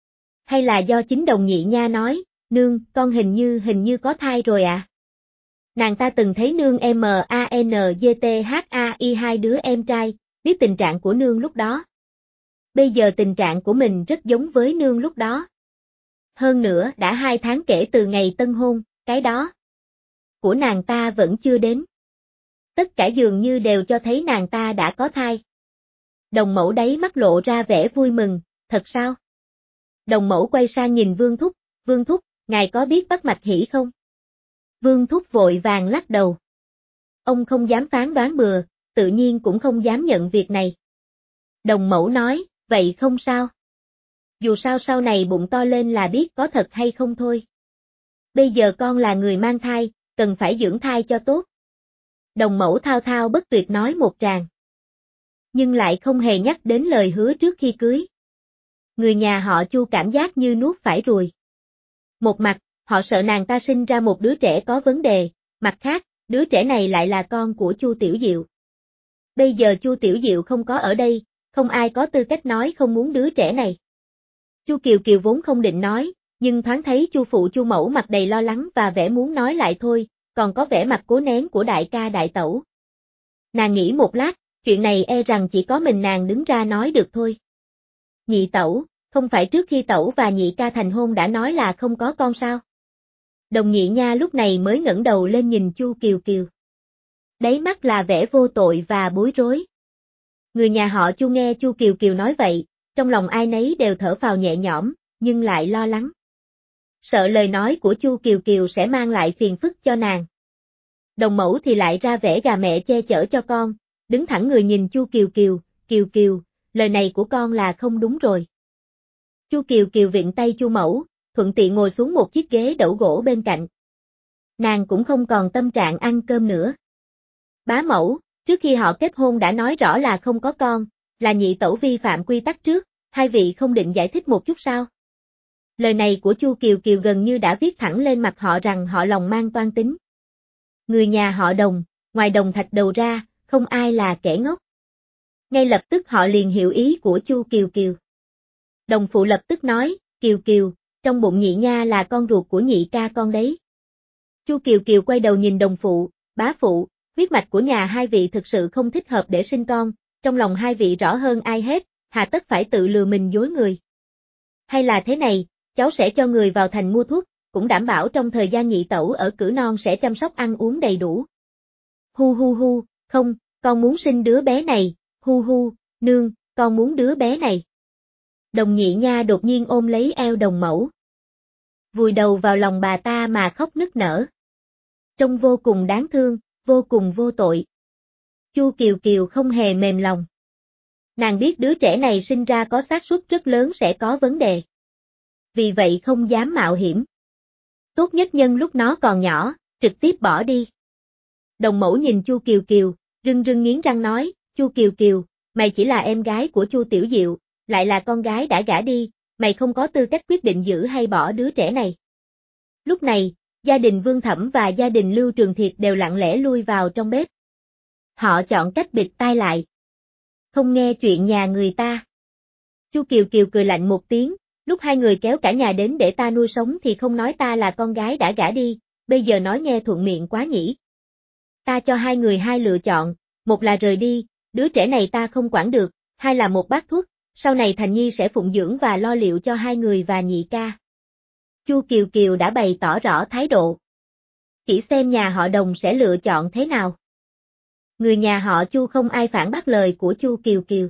Hay là do chính đồng nhị nha nói, nương, con hình như hình như có thai rồi à? Nàng ta từng thấy nương M A N G T H A I hai đứa em trai, biết tình trạng của nương lúc đó. Bây giờ tình trạng của mình rất giống với nương lúc đó. Hơn nữa đã hai tháng kể từ ngày tân hôn, cái đó của nàng ta vẫn chưa đến. Tất cả dường như đều cho thấy nàng ta đã có thai. Đồng mẫu đáy mắt lộ ra vẻ vui mừng, thật sao? Đồng mẫu quay sang nhìn Vương Thúc, Vương Thúc, ngài có biết bắt mạch hỷ không? Vương Thúc vội vàng lắc đầu. Ông không dám phán đoán bừa, tự nhiên cũng không dám nhận việc này. Đồng mẫu nói, vậy không sao. Dù sao sau này bụng to lên là biết có thật hay không thôi. Bây giờ con là người mang thai, cần phải dưỡng thai cho tốt. Đồng mẫu thao thao bất tuyệt nói một tràng. Nhưng lại không hề nhắc đến lời hứa trước khi cưới. Người nhà họ Chu cảm giác như nuốt phải ruồi. Một mặt, họ sợ nàng ta sinh ra một đứa trẻ có vấn đề, mặt khác, đứa trẻ này lại là con của Chu Tiểu Diệu. Bây giờ Chu Tiểu Diệu không có ở đây, không ai có tư cách nói không muốn đứa trẻ này. Chu Kiều Kiều vốn không định nói, nhưng thoáng thấy Chu phụ Chu mẫu mặt đầy lo lắng và vẻ muốn nói lại thôi, còn có vẻ mặt cố nén của đại ca đại tẩu. Nàng nghĩ một lát, chuyện này e rằng chỉ có mình nàng đứng ra nói được thôi. Nhị tẩu, không phải trước khi tẩu và nhị ca thành hôn đã nói là không có con sao? Đồng nhị nha lúc này mới ngẩng đầu lên nhìn Chu Kiều Kiều. Đáy mắt là vẻ vô tội và bối rối. Người nhà họ Chu nghe Chu Kiều Kiều nói vậy, trong lòng ai nấy đều thở phào nhẹ nhõm, nhưng lại lo lắng. Sợ lời nói của Chu Kiều Kiều sẽ mang lại phiền phức cho nàng. Đồng mẫu thì lại ra vẻ gà mẹ che chở cho con, đứng thẳng người nhìn Chu Kiều Kiều, Kiều Kiều, lời này của con là không đúng rồi. Chu Kiều Kiều vịn tay Chu mẫu, thuận tiện ngồi xuống một chiếc ghế đẩu gỗ bên cạnh. Nàng cũng không còn tâm trạng ăn cơm nữa. Bá mẫu, trước khi họ kết hôn đã nói rõ là không có con, là nhị tẩu vi phạm quy tắc trước, hai vị không định giải thích một chút sao? Lời này của Chu Kiều Kiều gần như đã viết thẳng lên mặt họ rằng họ lòng mang toan tính. Người nhà họ Đồng, ngoài Đồng Thạch đầu ra, không ai là kẻ ngốc. Ngay lập tức họ liền hiểu ý của Chu Kiều Kiều. Đồng phụ lập tức nói, Kiều Kiều, trong bụng nhị nha là con ruột của nhị ca con đấy. Chu Kiều Kiều quay đầu nhìn đồng phụ, bá phụ, huyết mạch của nhà hai vị thực sự không thích hợp để sinh con, trong lòng hai vị rõ hơn ai hết, hà tất phải tự lừa mình dối người. Hay là thế này, cháu sẽ cho người vào thành mua thuốc, cũng đảm bảo trong thời gian nhị tẩu ở cử non sẽ chăm sóc ăn uống đầy đủ. Hu hu hu, không, con muốn sinh đứa bé này, hu hu, nương, con muốn đứa bé này. Đồng nhị nha đột nhiên ôm lấy eo đồng mẫu. Vùi đầu vào lòng bà ta mà khóc nức nở. Trông vô cùng đáng thương, vô cùng vô tội. Chu Kiều Kiều không hề mềm lòng. Nàng biết đứa trẻ này sinh ra có xác suất rất lớn sẽ có vấn đề. Vì vậy không dám mạo hiểm. Tốt nhất nhân lúc nó còn nhỏ, trực tiếp bỏ đi. Đồng mẫu nhìn Chu Kiều Kiều, rưng rưng nghiến răng nói, Chu Kiều Kiều, mày chỉ là em gái của Chu Tiểu Diệu, lại là con gái đã gả đi, mày không có tư cách quyết định giữ hay bỏ đứa trẻ này. Lúc này, gia đình Vương Thẩm và gia đình Lưu Trường Thiệt đều lặng lẽ lui vào trong bếp. Họ chọn cách bịt tai lại. Không nghe chuyện nhà người ta. Chu Kiều Kiều cười lạnh một tiếng, lúc hai người kéo cả nhà đến để ta nuôi sống thì không nói ta là con gái đã gả đi, bây giờ nói nghe thuận miệng quá nhỉ. Ta cho hai người hai lựa chọn, một là rời đi, đứa trẻ này ta không quản được, hai là một bát thuốc, sau này Thành Nhi sẽ phụng dưỡng và lo liệu cho hai người và nhị ca. Chu Kiều Kiều đã bày tỏ rõ thái độ. Chỉ xem nhà họ Đồng sẽ lựa chọn thế nào. Người nhà họ Chu không ai phản bác lời của Chu Kiều Kiều.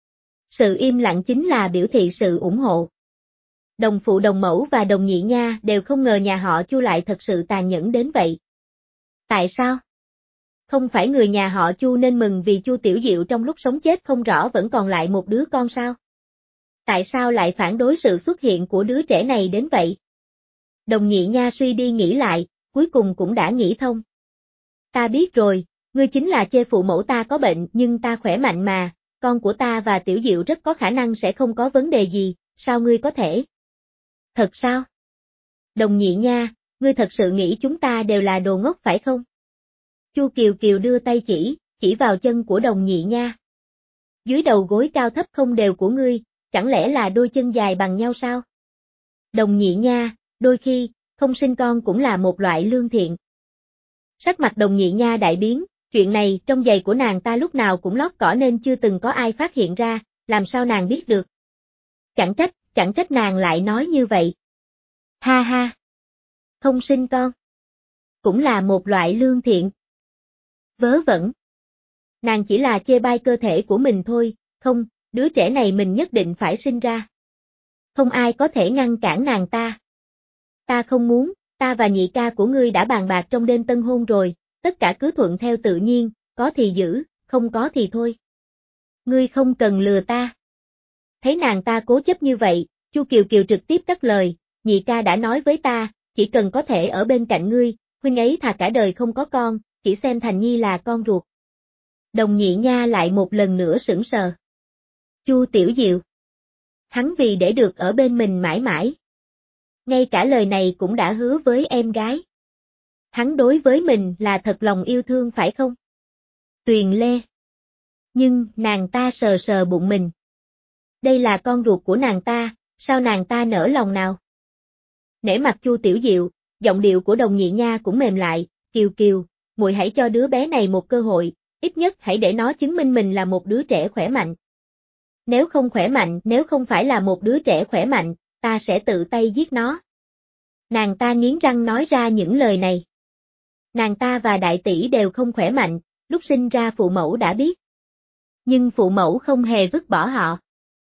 Sự im lặng chính là biểu thị sự ủng hộ. Đồng phụ đồng mẫu và đồng nhị nha đều không ngờ nhà họ Chu lại thật sự tàn nhẫn đến vậy. Tại sao? Không phải người nhà họ Chu nên mừng vì Chu Tiểu Diệu trong lúc sống chết không rõ vẫn còn lại một đứa con sao? Tại sao lại phản đối sự xuất hiện của đứa trẻ này đến vậy? Đồng nhị nha suy đi nghĩ lại, cuối cùng cũng đã nghĩ thông. Ta biết rồi, ngươi chính là chê phụ mẫu ta có bệnh nhưng ta khỏe mạnh mà, con của ta và Tiểu Diệu rất có khả năng sẽ không có vấn đề gì, sao ngươi có thể? Thật sao? Đồng nhị nha, ngươi thật sự nghĩ chúng ta đều là đồ ngốc phải không? Chu Kiều Kiều đưa tay chỉ, chỉ vào chân của đồng nhị nha. Dưới đầu gối cao thấp không đều của ngươi, chẳng lẽ là đôi chân dài bằng nhau sao? Đồng nhị nha, đôi khi, không sinh con cũng là một loại lương thiện. Sắc mặt đồng nhị nha đại biến, chuyện này trong giày của nàng ta lúc nào cũng lót cỏ nên chưa từng có ai phát hiện ra, làm sao nàng biết được? Chẳng trách, chẳng trách nàng lại nói như vậy. Ha ha! Không sinh con. Cũng là một loại lương thiện. Vớ vẩn. Nàng chỉ là chê bai cơ thể của mình thôi, không, đứa trẻ này mình nhất định phải sinh ra. Không ai có thể ngăn cản nàng ta. Ta không muốn, ta và nhị ca của ngươi đã bàn bạc trong đêm tân hôn rồi, tất cả cứ thuận theo tự nhiên, có thì giữ, không có thì thôi. Ngươi không cần lừa ta. Thấy nàng ta cố chấp như vậy, Chu Kiều Kiều trực tiếp cắt lời, nhị ca đã nói với ta, chỉ cần có thể ở bên cạnh ngươi, huynh ấy thà cả đời không có con, chỉ xem Thành Nhi là con ruột. Đồng nhị nha lại một lần nữa sững sờ. Chu Tiểu Diệu. Hắn vì để được ở bên mình mãi mãi. Ngay cả lời này cũng đã hứa với em gái. Hắn đối với mình là thật lòng yêu thương phải không? Tuyền Lê. Nhưng, nàng ta sờ sờ bụng mình. Đây là con ruột của nàng ta, sao nàng ta nỡ lòng nào? Nể mặt Chu Tiểu Diệu, giọng điệu của đồng nhị nha cũng mềm lại, Kiều Kiều, muội hãy cho đứa bé này một cơ hội, ít nhất hãy để nó chứng minh mình là một đứa trẻ khỏe mạnh. Nếu không khỏe mạnh, nếu không phải là một đứa trẻ khỏe mạnh, ta sẽ tự tay giết nó. Nàng ta nghiến răng nói ra những lời này. Nàng ta và đại tỷ đều không khỏe mạnh, lúc sinh ra phụ mẫu đã biết. Nhưng phụ mẫu không hề vứt bỏ họ.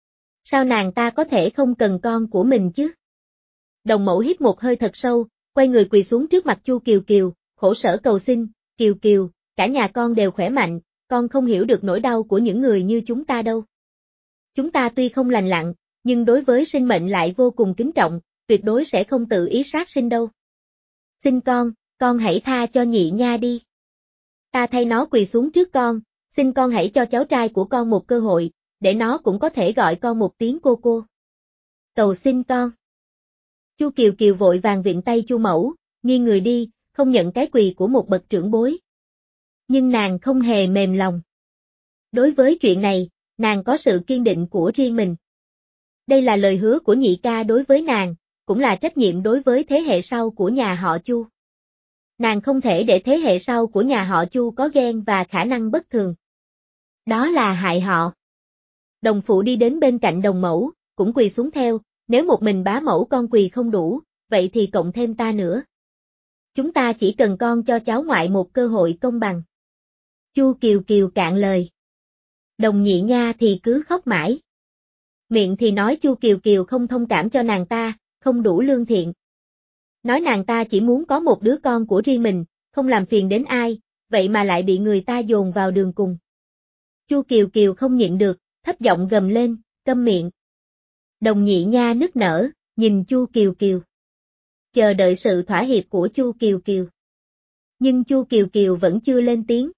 Sao nàng ta có thể không cần con của mình chứ? Đồng mẫu hít một hơi thật sâu, quay người quỳ xuống trước mặt Chu Kiều Kiều, khổ sở cầu xin, Kiều Kiều, cả nhà con đều khỏe mạnh, con không hiểu được nỗi đau của những người như chúng ta đâu. Chúng ta tuy không lành lặn, nhưng đối với sinh mệnh lại vô cùng kính trọng, tuyệt đối sẽ không tự ý sát sinh đâu. Xin con, con hãy tha cho nhị nha đi. Ta thay nó quỳ xuống trước con, xin con hãy cho cháu trai của con một cơ hội, để nó cũng có thể gọi con một tiếng cô cô. Cầu xin con. Chu Kiều Kiều vội vàng viện tay Chu mẫu, nghiêng người đi, không nhận cái quỳ của một bậc trưởng bối. Nhưng nàng không hề mềm lòng. Đối với chuyện này, nàng có sự kiên định của riêng mình. Đây là lời hứa của nhị ca đối với nàng, cũng là trách nhiệm đối với thế hệ sau của nhà họ Chu. Nàng không thể để thế hệ sau của nhà họ Chu có ghen và khả năng bất thường. Đó là hại họ. Đồng phụ đi đến bên cạnh đồng mẫu, cũng quỳ xuống theo, nếu một mình bá mẫu con quỳ không đủ, vậy thì cộng thêm ta nữa. Chúng ta chỉ cần con cho cháu ngoại một cơ hội công bằng. Chu Kiều Kiều cạn lời. Đồng nhị nha thì cứ khóc mãi. Miệng thì nói Chu Kiều Kiều không thông cảm cho nàng ta, không đủ lương thiện. Nói nàng ta chỉ muốn có một đứa con của riêng mình, không làm phiền đến ai, vậy mà lại bị người ta dồn vào đường cùng. Chu Kiều Kiều không nhịn được, thấp giọng gầm lên, câm miệng. Đồng nhị nha nức nở, nhìn Chu Kiều Kiều. Chờ đợi sự thỏa hiệp của Chu Kiều Kiều. Nhưng Chu Kiều Kiều vẫn chưa lên tiếng.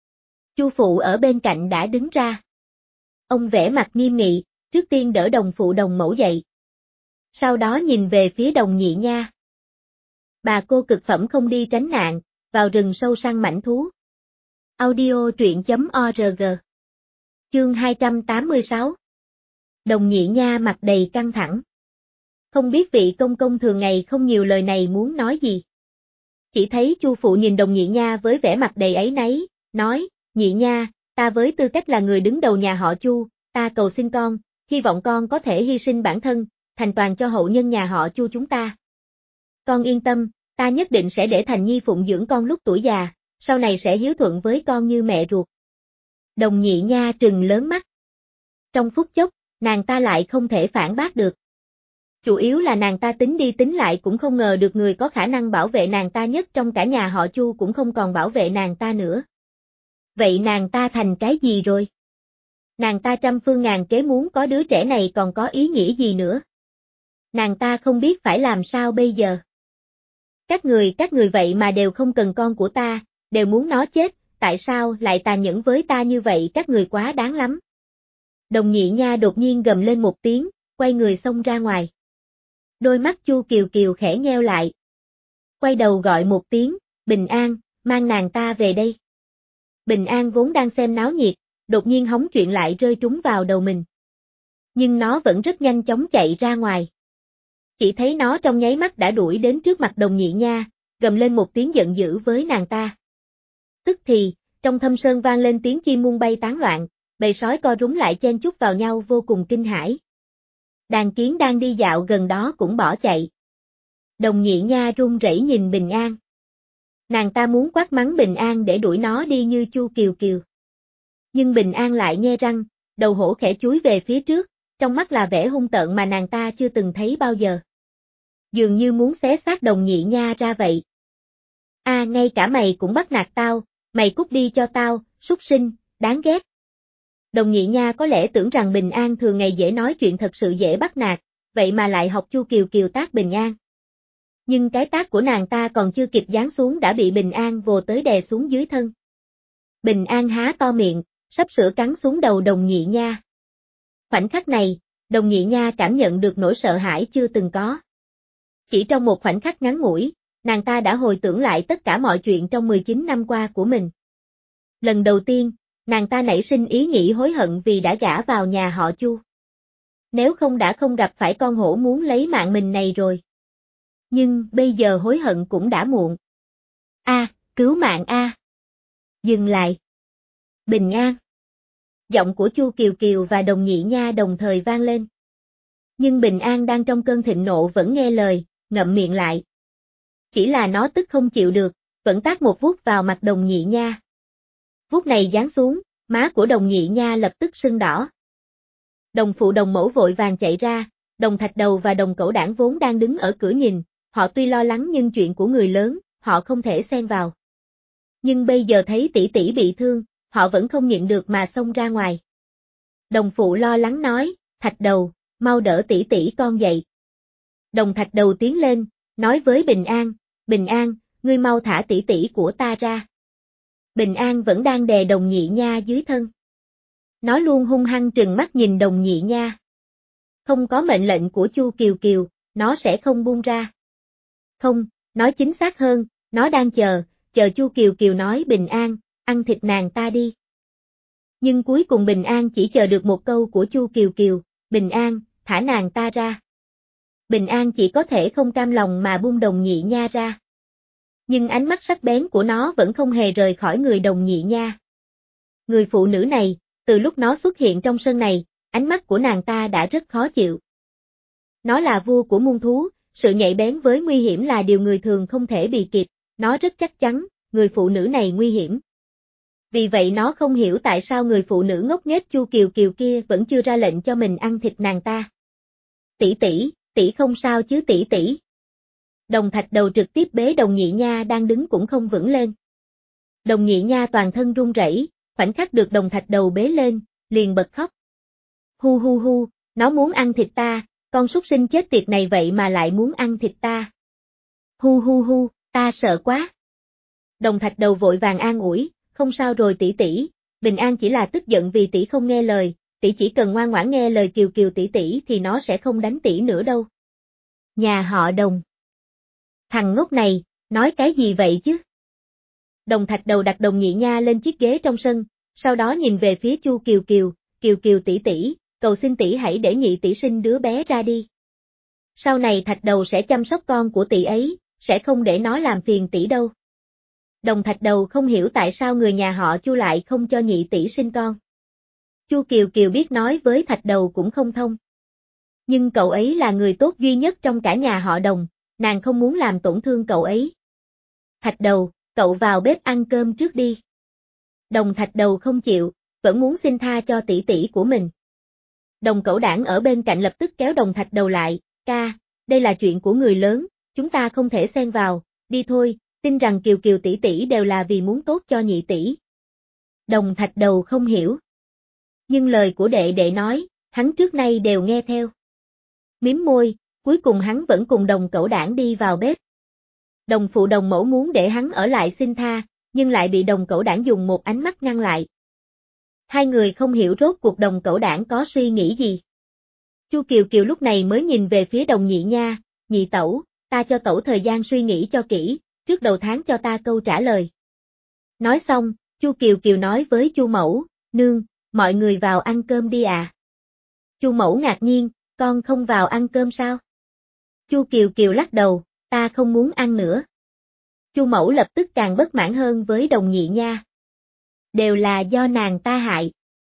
Chu phụ ở bên cạnh đã đứng ra. Ông vẻ mặt nghiêm nghị, trước tiên đỡ đồng phụ đồng mẫu dậy. Sau đó nhìn về phía đồng nhị nha. Bà cô cực phẩm không đi tránh nạn, vào rừng sâu săn mãnh thú. Audio truyện chấm org. Chương hai trăm tám mươi sáu. Đồng nhị nha mặt đầy căng thẳng. Không biết vị công công thường ngày không nhiều lời này muốn nói gì. Chỉ thấy Chu phụ nhìn đồng nhị nha với vẻ mặt đầy áy náy, nói, nhị nha, ta với tư cách là người đứng đầu nhà họ Chu, ta cầu xin con, hy vọng con có thể hy sinh bản thân, thành toàn cho hậu nhân nhà họ Chu chúng ta. Con yên tâm, ta nhất định sẽ để Thành Nhi phụng dưỡng con lúc tuổi già, sau này sẽ hiếu thuận với con như mẹ ruột. Đồng Nhị Nha trừng lớn mắt. Trong phút chốc, nàng ta lại không thể phản bác được. Chủ yếu là nàng ta tính đi tính lại cũng không ngờ được người có khả năng bảo vệ nàng ta nhất trong cả nhà họ Chu cũng không còn bảo vệ nàng ta nữa. Vậy nàng ta thành cái gì rồi? Nàng ta trăm phương ngàn kế muốn có đứa trẻ này còn có ý nghĩa gì nữa? Nàng ta không biết phải làm sao bây giờ. Các người, các người vậy mà đều không cần con của ta, đều muốn nó chết, tại sao lại tàn nhẫn với ta như vậy, các người quá đáng lắm. Đồng Nhị Nha đột nhiên gầm lên một tiếng, quay người xông ra ngoài. Đôi mắt Chu Kiều Kiều khẽ nheo lại. Quay đầu gọi một tiếng, Bình An, mang nàng ta về đây. Bình An vốn đang xem náo nhiệt, đột nhiên hóng chuyện lại rơi trúng vào đầu mình. Nhưng nó vẫn rất nhanh chóng chạy ra ngoài. Chỉ thấy nó trong nháy mắt đã đuổi đến trước mặt Đồng Nhị Nha, gầm lên một tiếng giận dữ với nàng ta. Tức thì, trong thâm sơn vang lên tiếng chim muôn bay tán loạn, bầy sói co rúm lại chen chúc vào nhau vô cùng kinh hãi. Đàn kiến đang đi dạo gần đó cũng bỏ chạy. Đồng Nhị Nha run rẩy nhìn Bình An. Nàng ta muốn quát mắng Bình An để đuổi nó đi như Chu Kiều Kiều. Nhưng Bình An lại nhe răng, đầu hổ khẽ chúi về phía trước, trong mắt là vẻ hung tợn mà nàng ta chưa từng thấy bao giờ. Dường như muốn xé xác Đồng Nhị Nha ra vậy. A à, ngay cả mày cũng bắt nạt tao, mày cút đi cho tao, súc sinh, đáng ghét. Đồng Nhị Nha có lẽ tưởng rằng Bình An thường ngày dễ nói chuyện thật sự dễ bắt nạt, vậy mà lại học Chu Kiều Kiều tát Bình An. Nhưng cái tát của nàng ta còn chưa kịp giáng xuống đã bị Bình An vồ tới đè xuống dưới thân. Bình An há to miệng, sắp sửa cắn xuống đầu Đồng Nhị Nha. Khoảnh khắc này, Đồng Nhị Nha cảm nhận được nỗi sợ hãi chưa từng có. Chỉ trong một khoảnh khắc ngắn ngủi, nàng ta đã hồi tưởng lại tất cả mọi chuyện trong mười chín năm qua của mình. Lần đầu tiên, nàng ta nảy sinh ý nghĩ hối hận vì đã gả vào nhà họ Chu. Nếu không đã không gặp phải con hổ muốn lấy mạng mình này rồi. Nhưng bây giờ hối hận cũng đã muộn. A, à, cứu mạng a. À. Dừng lại. Bình An. Giọng của Chu Kiều Kiều và Đồng Nhị Nha đồng thời vang lên. Nhưng Bình An đang trong cơn thịnh nộ vẫn nghe lời, ngậm miệng lại. Chỉ là nó tức không chịu được, vẫn tát một vuốt vào mặt Đồng Nhị Nha. Vuốt này giáng xuống, má của Đồng Nhị Nha lập tức sưng đỏ. Đồng phụ đồng mẫu vội vàng chạy ra, Đồng Thạch Đầu và Đồng Cẩu Đảng vốn đang đứng ở cửa nhìn, họ tuy lo lắng nhưng chuyện của người lớn, họ không thể xen vào. Nhưng bây giờ thấy tỷ tỷ bị thương, họ vẫn không nhịn được mà xông ra ngoài. Đồng phụ lo lắng nói, Thạch Đầu, mau đỡ tỷ tỷ con dậy. Đồng Thạch Đầu tiến lên, nói với Bình An, Bình An, ngươi mau thả tỷ tỷ của ta ra. Bình An vẫn đang đè Đồng Nhị Nha dưới thân. Nó luôn hung hăng trừng mắt nhìn Đồng Nhị Nha. Không có mệnh lệnh của Chu Kiều Kiều, nó sẽ không buông ra. Không, nói chính xác hơn, nó đang chờ, chờ Chu Kiều Kiều nói Bình An, ăn thịt nàng ta đi. Nhưng cuối cùng Bình An chỉ chờ được một câu của Chu Kiều Kiều, Bình An, thả nàng ta ra. Bình An chỉ có thể không cam lòng mà buông Đồng Nhị Nha ra. Nhưng ánh mắt sắc bén của nó vẫn không hề rời khỏi người Đồng Nhị Nha. Người phụ nữ này, từ lúc nó xuất hiện trong sân này, ánh mắt của nàng ta đã rất khó chịu. Nó là vua của muôn thú, sự nhạy bén với nguy hiểm là điều người thường không thể bì kịp, nó rất chắc chắn, người phụ nữ này nguy hiểm. Vì vậy nó không hiểu tại sao người phụ nữ ngốc nghếch Chu Kiều Kiều kia vẫn chưa ra lệnh cho mình ăn thịt nàng ta. Tỷ tỷ, tỷ không sao chứ tỷ tỷ. Đồng Thạch Đầu trực tiếp bế Đồng Nhị Nha đang đứng cũng không vững lên. Đồng Nhị Nha toàn thân run rẩy, khoảnh khắc được Đồng Thạch Đầu bế lên, liền bật khóc. Hu hu hu, nó muốn ăn thịt ta, con súc sinh chết tiệt này vậy mà lại muốn ăn thịt ta. Hu hu hu, ta sợ quá. Đồng Thạch Đầu vội vàng an ủi, không sao rồi tỷ tỷ, Bình An chỉ là tức giận vì tỷ không nghe lời, tỷ chỉ cần ngoan ngoãn nghe lời Kiều Kiều tỷ tỷ thì nó sẽ không đánh tỷ nữa đâu. Nhà họ Đồng. Thằng ngốc này, nói cái gì vậy chứ? Đồng Thạch Đầu đặt Đồng Nhị Nha lên chiếc ghế trong sân, sau đó nhìn về phía Chu Kiều Kiều, Kiều Kiều tỷ tỷ, cầu xin tỷ hãy để Nhị tỷ sinh đứa bé ra đi. Sau này Thạch Đầu sẽ chăm sóc con của tỷ ấy, sẽ không để nó làm phiền tỷ đâu. Đồng Thạch Đầu không hiểu tại sao người nhà họ Chu lại không cho Nhị tỷ sinh con. Chu Kiều Kiều biết nói với Thạch Đầu cũng không thông. Nhưng cậu ấy là người tốt duy nhất trong cả nhà họ Đồng, nàng không muốn làm tổn thương cậu ấy. Thạch Đầu, cậu vào bếp ăn cơm trước đi. Đồng Thạch Đầu không chịu, vẫn muốn xin tha cho tỷ tỷ của mình. Đồng Cẩu Đảng ở bên cạnh lập tức kéo Đồng Thạch Đầu lại, ca, đây là chuyện của người lớn, chúng ta không thể xen vào, đi thôi, tin rằng Kiều Kiều tỷ tỷ đều là vì muốn tốt cho nhị tỷ. Đồng Thạch Đầu không hiểu. Nhưng lời của đệ đệ nói, hắn trước nay đều nghe theo. Mím môi, cuối cùng hắn vẫn cùng Đồng Cẩu Đảng đi vào bếp. Đồng phụ đồng mẫu muốn để hắn ở lại xin tha, nhưng lại bị Đồng Cẩu Đảng dùng một ánh mắt ngăn lại. Hai người không hiểu rốt cuộc Đồng Cẩu Đảng có suy nghĩ gì. Chu Kiều Kiều lúc này mới nhìn về phía Đồng Nhị Nha, nhị tẩu, ta cho tẩu thời gian suy nghĩ cho kỹ, trước đầu tháng cho ta câu trả lời. Nói xong, Chu Kiều Kiều nói với Chu Mẫu, nương, mọi người vào ăn cơm đi à. Chu Mẫu ngạc nhiên, con không vào ăn cơm sao? Chu Kiều Kiều lắc đầu, ta không muốn ăn nữa. Chu Mẫu lập tức càng bất mãn hơn với Đồng Nhị Nha. Đều là do nàng ta hại.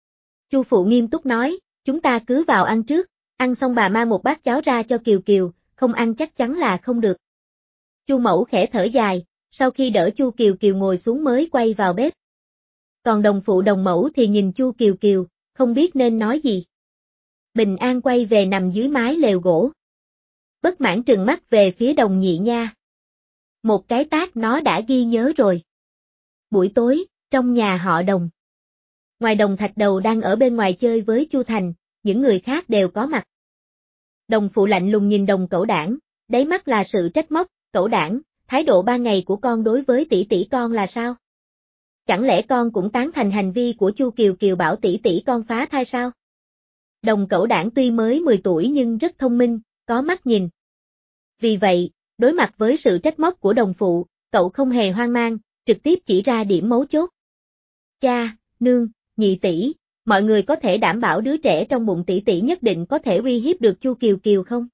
Chu Phụ nghiêm túc nói, chúng ta cứ vào ăn trước, ăn xong bà mang một bát cháo ra cho Kiều Kiều, không ăn chắc chắn là không được. Chu Mẫu khẽ thở dài, sau khi đỡ Chu Kiều Kiều ngồi xuống mới quay vào bếp. Còn Đồng Phụ Đồng Mẫu thì nhìn Chu Kiều Kiều, không biết nên nói gì. Bình an quay về nằm dưới mái lều gỗ. Bất mãn trừng mắt về phía Đồng Nhị Nha. Một cái tát nó đã ghi nhớ rồi. Buổi tối, trong nhà họ Đồng. Ngoài Đồng Thạch Đầu đang ở bên ngoài chơi với Chu Thành, những người khác đều có mặt. Đồng Phụ lạnh lùng nhìn Đồng Cẩu Đảng, đáy mắt là sự trách móc, Cẩu Đảng, thái độ ba ngày của con đối với tỷ tỷ con là sao? Chẳng lẽ con cũng tán thành hành vi của Chu Kiều Kiều bảo tỷ tỷ con phá thai sao? Đồng Cẩu Đảng tuy mới mười tuổi nhưng rất thông minh, có mắt nhìn. Vì vậy, đối mặt với sự trách móc của Đồng Phụ, cậu không hề hoang mang, trực tiếp chỉ ra điểm mấu chốt. Cha, nương, nhị tỷ, mọi người có thể đảm bảo đứa trẻ trong bụng tỷ tỷ nhất định có thể uy hiếp được Chu Kiều Kiều không?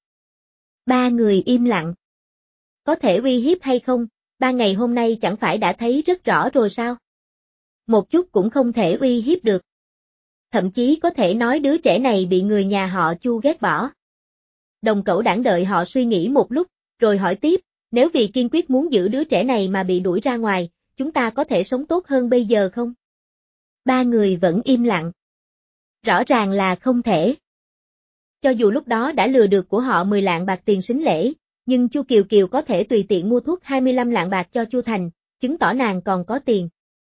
Ba người im lặng. Có thể uy hiếp hay không, ba ngày hôm nay chẳng phải đã thấy rất rõ rồi sao? Một chút cũng không thể uy hiếp được. Thậm chí có thể nói đứa trẻ này bị người nhà họ Chu ghét bỏ. Đồng Cẩu Đảng đợi họ suy nghĩ một lúc, rồi hỏi tiếp, nếu vì kiên quyết muốn giữ đứa trẻ này mà bị đuổi ra ngoài, chúng ta có thể sống tốt hơn bây giờ không? Ba người vẫn im lặng. Rõ ràng là không thể. Cho dù lúc đó đã lừa được của họ mười lạng bạc tiền sính lễ, nhưng Chu Kiều Kiều có thể tùy tiện mua thuốc hai mươi lăm lạng bạc cho Chu Thành, chứng tỏ nàng còn có tiền.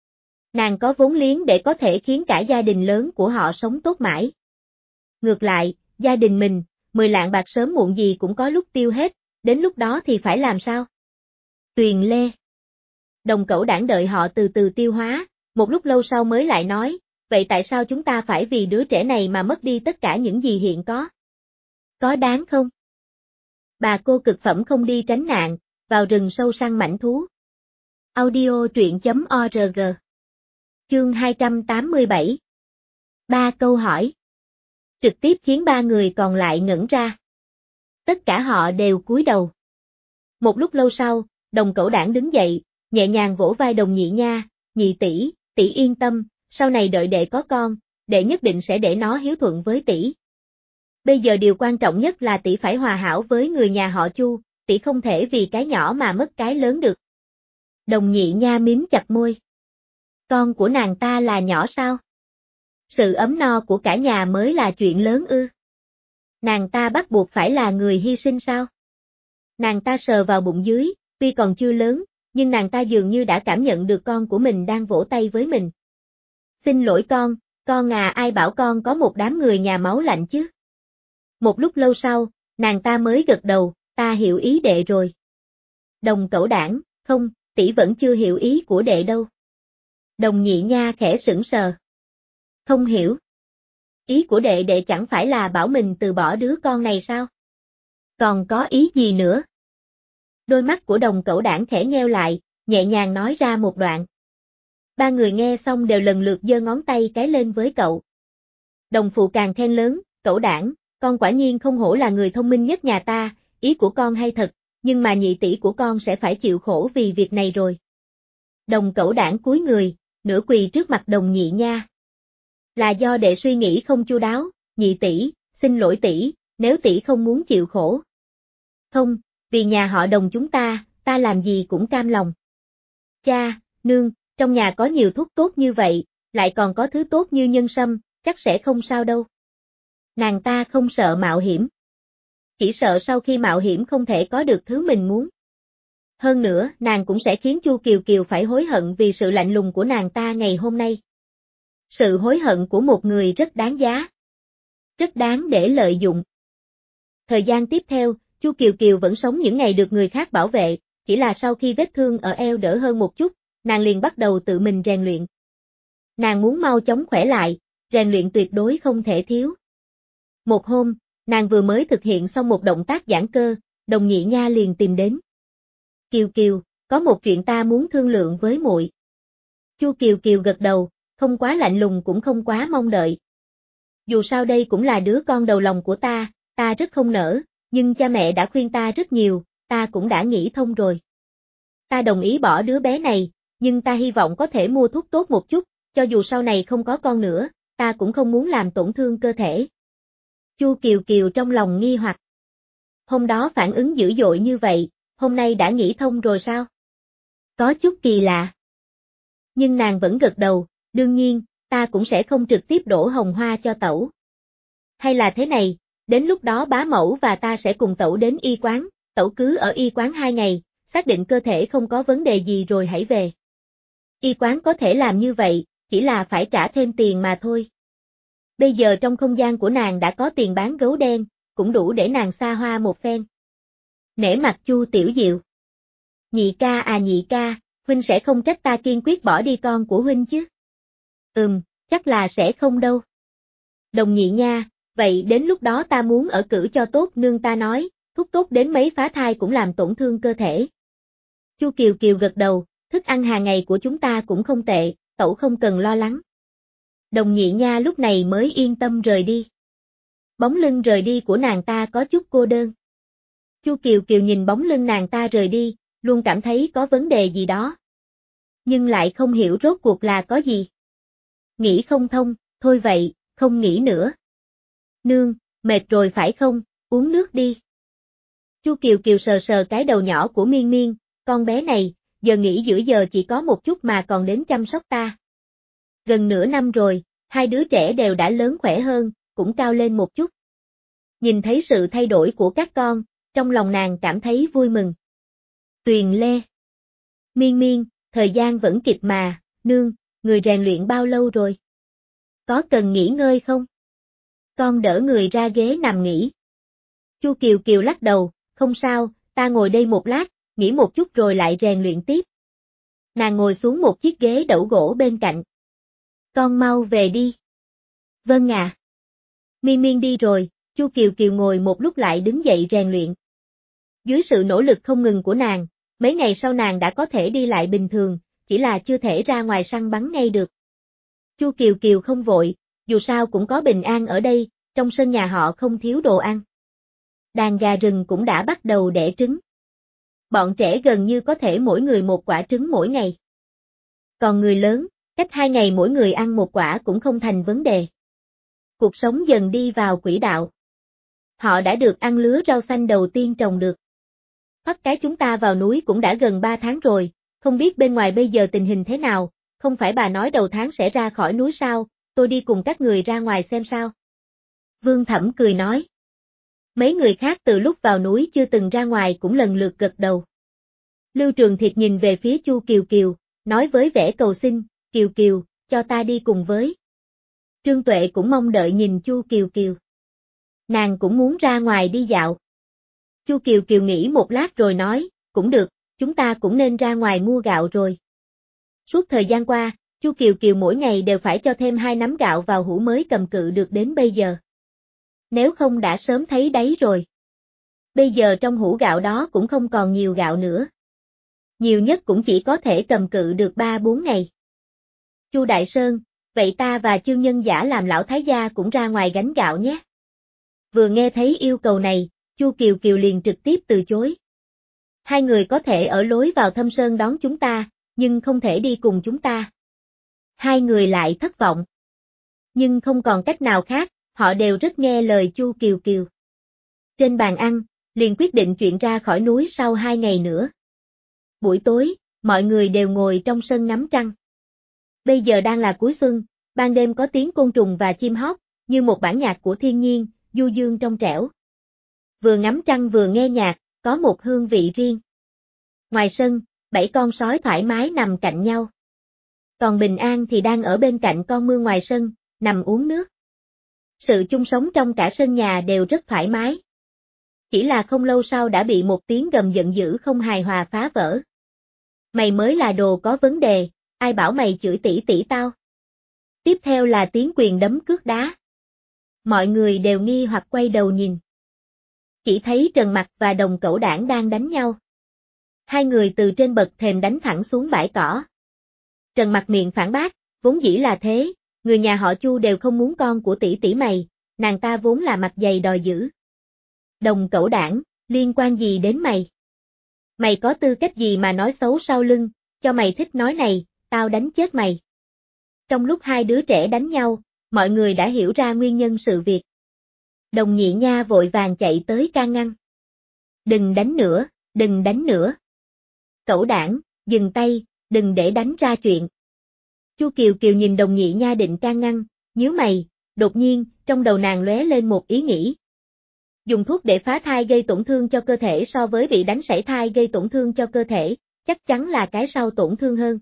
Nàng có vốn liếng để có thể khiến cả gia đình lớn của họ sống tốt mãi. Ngược lại, gia đình mình, mười lạng bạc sớm muộn gì cũng có lúc tiêu hết, đến lúc đó thì phải làm sao? Tuyền Lê. Đồng Cẩu Đảng đợi họ từ từ tiêu hóa, một lúc lâu sau mới lại nói, vậy tại sao chúng ta phải vì đứa trẻ này mà mất đi tất cả những gì hiện có? Có đáng không? Bà cô cực phẩm không đi tránh nạn, vào rừng sâu săn mãnh thú. Audio truyện chấm org. Chương hai trăm tám mươi bảy. Ba câu hỏi. Trực tiếp khiến ba người còn lại ngẩn ra. Tất cả họ đều cúi đầu. Một lúc lâu sau, Đồng Cẩu Đảng đứng dậy, nhẹ nhàng vỗ vai Đồng Nhị Nha, nhị tỷ, tỷ yên tâm, sau này đợi đệ có con, đệ nhất định sẽ để nó hiếu thuận với tỷ. Bây giờ điều quan trọng nhất là tỷ phải hòa hảo với người nhà họ Chu, tỷ không thể vì cái nhỏ mà mất cái lớn được. Đồng Nhị Nha mím chặt môi. Con của nàng ta là nhỏ sao? Sự ấm no của cả nhà mới là chuyện lớn ư? Nàng ta bắt buộc phải là người hy sinh sao? Nàng ta sờ vào bụng dưới, tuy còn chưa lớn, nhưng nàng ta dường như đã cảm nhận được con của mình đang vỗ tay với mình. Xin lỗi con, con à, ai bảo con có một đám người nhà máu lạnh chứ? Một lúc lâu sau, nàng ta mới gật đầu, ta hiểu ý đệ rồi. Đồng Cẩu Đảng, không, tỷ vẫn chưa hiểu ý của đệ đâu. Đồng Nhị Nha khẽ sững sờ. Không hiểu. Ý của đệ đệ chẳng phải là bảo mình từ bỏ đứa con này sao? Còn có ý gì nữa? Đôi mắt của Đồng Cẩu Đảng khẽ nheo lại, nhẹ nhàng nói ra một đoạn. Ba người nghe xong đều lần lượt giơ ngón tay cái lên với cậu. Đồng Phụ càng khen lớn, Cẩu Đảng, con quả nhiên không hổ là người thông minh nhất nhà ta, ý của con hay thật, nhưng mà nhị tỷ của con sẽ phải chịu khổ vì việc này rồi. Đồng Cẩu Đảng cúi người, nửa quỳ trước mặt Đồng Nhị Nha. Là do đệ suy nghĩ không chu đáo, nhị tỷ, xin lỗi tỷ, nếu tỷ không muốn chịu khổ. Không, Vì nhà họ Đồng chúng ta, ta làm gì cũng cam lòng. Cha, nương, trong nhà có nhiều thuốc tốt như vậy, lại còn có thứ tốt như nhân sâm, chắc sẽ không sao đâu. Nàng ta không sợ mạo hiểm. Chỉ sợ sau khi mạo hiểm không thể có được thứ mình muốn. Hơn nữa, nàng cũng sẽ khiến Chu Kiều Kiều phải hối hận vì sự lạnh lùng của nàng ta ngày hôm nay. Sự hối hận của một người rất đáng giá. Rất đáng để lợi dụng. Thời gian tiếp theo, Chu Kiều Kiều vẫn sống những ngày được người khác bảo vệ, chỉ là sau khi vết thương ở eo đỡ hơn một chút, nàng liền bắt đầu tự mình rèn luyện. Nàng muốn mau chóng khỏe lại, rèn luyện tuyệt đối không thể thiếu. Một hôm, nàng vừa mới thực hiện xong một động tác giãn cơ, Đồng Nhị Nha liền tìm đến. Kiều Kiều, có một chuyện ta muốn thương lượng với muội. Chu Kiều Kiều gật đầu, không quá lạnh lùng cũng không quá mong đợi. Dù sao đây cũng là đứa con đầu lòng của ta, ta rất không nỡ, nhưng cha mẹ đã khuyên ta rất nhiều, ta cũng đã nghĩ thông rồi. Ta đồng ý bỏ đứa bé này, nhưng ta hy vọng có thể mua thuốc tốt một chút, cho dù sau này không có con nữa, ta cũng không muốn làm tổn thương cơ thể. Chu Kiều Kiều trong lòng nghi hoặc. Hôm đó phản ứng dữ dội như vậy, hôm nay đã nghĩ thông rồi sao? Có chút kỳ lạ. Nhưng nàng vẫn gật đầu, đương nhiên, ta cũng sẽ không trực tiếp đổ hồng hoa cho tẩu. Hay là thế này, đến lúc đó bá mẫu và ta sẽ cùng tẩu đến y quán, tẩu cứ ở y quán hai ngày, xác định cơ thể không có vấn đề gì rồi hãy về. Y quán có thể làm như vậy, chỉ là phải trả thêm tiền mà thôi. Bây giờ trong không gian của nàng đã có tiền bán gấu đen, cũng đủ để nàng xa hoa một phen. Nể mặt Chu Tiểu Diệu. Nhị ca à nhị ca, huynh sẽ không trách ta kiên quyết bỏ đi con của huynh chứ? Ừm, chắc là sẽ không đâu. Đồng Nhị Nha, vậy đến lúc đó ta muốn ở cữ cho tốt nương ta nói, thuốc tốt đến mấy phá thai cũng làm tổn thương cơ thể. Chu Kiều Kiều gật đầu, thức ăn hàng ngày của chúng ta cũng không tệ, tẩu không cần lo lắng. Đồng Nhị Nha lúc này mới yên tâm rời đi. Bóng lưng rời đi của nàng ta có chút cô đơn. Chu Kiều Kiều nhìn bóng lưng nàng ta rời đi, luôn cảm thấy có vấn đề gì đó. Nhưng lại không hiểu rốt cuộc là có gì. Nghĩ không thông, thôi vậy, không nghĩ nữa. Nương, mệt rồi phải không, uống nước đi. Chu Kiều Kiều sờ sờ cái đầu nhỏ của Miên Miên, con bé này, giờ nghỉ giữa giờ chỉ có một chút mà còn đến chăm sóc ta. Gần nửa năm rồi, hai đứa trẻ đều đã lớn khỏe hơn, cũng cao lên một chút. Nhìn thấy sự thay đổi của các con, trong lòng nàng cảm thấy vui mừng. Tuyền Lê. Miên Miên, thời gian vẫn kịp mà, nương, người rèn luyện bao lâu rồi? Có cần nghỉ ngơi không? Con đỡ người ra ghế nằm nghỉ. Chu Kiều Kiều lắc đầu, không sao, ta ngồi đây một lát, nghỉ một chút rồi lại rèn luyện tiếp. Nàng ngồi xuống một chiếc ghế đẩu gỗ bên cạnh. Con mau về đi. Vâng ạ. À. Miên Miên đi rồi, Chu Kiều Kiều ngồi một lúc lại đứng dậy rèn luyện. Dưới sự nỗ lực không ngừng của nàng, mấy ngày sau nàng đã có thể đi lại bình thường, chỉ là chưa thể ra ngoài săn bắn ngay được. Chu Kiều Kiều không vội, dù sao cũng có Bình An ở đây, trong sân nhà họ không thiếu đồ ăn. Đàn gà rừng cũng đã bắt đầu đẻ trứng. Bọn trẻ gần như có thể mỗi người một quả trứng mỗi ngày. Còn người lớn, cách hai ngày mỗi người ăn một quả cũng không thành vấn đề. Cuộc sống dần đi vào quỹ đạo. Họ đã được ăn lứa rau xanh đầu tiên trồng được. Bắt cái chúng ta vào núi cũng đã gần ba tháng rồi, không biết bên ngoài bây giờ tình hình thế nào, không phải bà nói đầu tháng sẽ ra khỏi núi sao, tôi đi cùng các người ra ngoài xem sao. Vương Thẩm cười nói. Mấy người khác từ lúc vào núi chưa từng ra ngoài cũng lần lượt gật đầu. Lưu Trường Thiệt nhìn về phía Chu Kiều Kiều, nói với vẻ cầu xin, Kiều Kiều, cho ta đi cùng với. Trương Tuệ cũng mong đợi nhìn Chu Kiều Kiều. Nàng cũng muốn ra ngoài đi dạo. Chu Kiều Kiều nghĩ một lát rồi nói, cũng được, chúng ta cũng nên ra ngoài mua gạo rồi. Suốt thời gian qua, Chu Kiều Kiều mỗi ngày đều phải cho thêm hai nắm gạo vào hũ mới cầm cự được đến bây giờ. Nếu không đã sớm thấy đấy rồi. Bây giờ trong hũ gạo đó cũng không còn nhiều gạo nữa. Nhiều nhất cũng chỉ có thể cầm cự được ba bốn ngày. Chu Đại Sơn, vậy ta và Chương Nhân Giả làm lão thái gia cũng ra ngoài gánh gạo nhé. Vừa nghe thấy yêu cầu này, Chu Kiều Kiều liền trực tiếp từ chối. Hai người có thể ở lối vào Thâm Sơn đón chúng ta, nhưng không thể đi cùng chúng ta. Hai người lại thất vọng. Nhưng không còn cách nào khác, họ đều rất nghe lời Chu Kiều Kiều. Trên bàn ăn, liền quyết định chuyện ra khỏi núi sau hai ngày nữa. Buổi tối, mọi người đều ngồi trong sân ngắm trăng. Bây giờ đang là cuối xuân, ban đêm có tiếng côn trùng và chim hót, như một bản nhạc của thiên nhiên, du dương trong trẻo. Vừa ngắm trăng vừa nghe nhạc, có một hương vị riêng. Ngoài sân, bảy con sói thoải mái nằm cạnh nhau. Còn Bình An thì đang ở bên cạnh con mưa ngoài sân, nằm uống nước. Sự chung sống trong cả sân nhà đều rất thoải mái. Chỉ là không lâu sau đã bị một tiếng gầm giận dữ không hài hòa phá vỡ. Mày mới là đồ có vấn đề, ai bảo mày chửi tỷ tỷ tao. Tiếp theo là tiếng quyền đấm cước đá. Mọi người đều nghi hoặc quay đầu nhìn. Chỉ thấy Trần Mặc và Đồng Cẩu Đảng đang đánh nhau. Hai người từ trên bậc thềm đánh thẳng xuống bãi cỏ. Trần Mặc miệng phản bác, vốn dĩ là thế, người nhà họ Chu đều không muốn con của tỷ tỷ mày, nàng ta vốn là mặt dày đòi giữ. Đồng Cẩu Đảng, liên quan gì đến mày? Mày có tư cách gì mà nói xấu sau lưng, cho mày thích nói này, tao đánh chết mày. Trong lúc hai đứa trẻ đánh nhau, mọi người đã hiểu ra nguyên nhân sự việc. Đồng Nhị Nha vội vàng chạy tới can ngăn. Đừng đánh nữa, đừng đánh nữa. Cẩu Đảng, dừng tay, đừng để đánh ra chuyện. Chu Kiều Kiều nhìn Đồng Nhị Nha định can ngăn, nhíu mày, đột nhiên, trong đầu nàng lóe lên một ý nghĩ. Dùng thuốc để phá thai gây tổn thương cho cơ thể so với bị đánh sảy thai gây tổn thương cho cơ thể, chắc chắn là cái sau tổn thương hơn.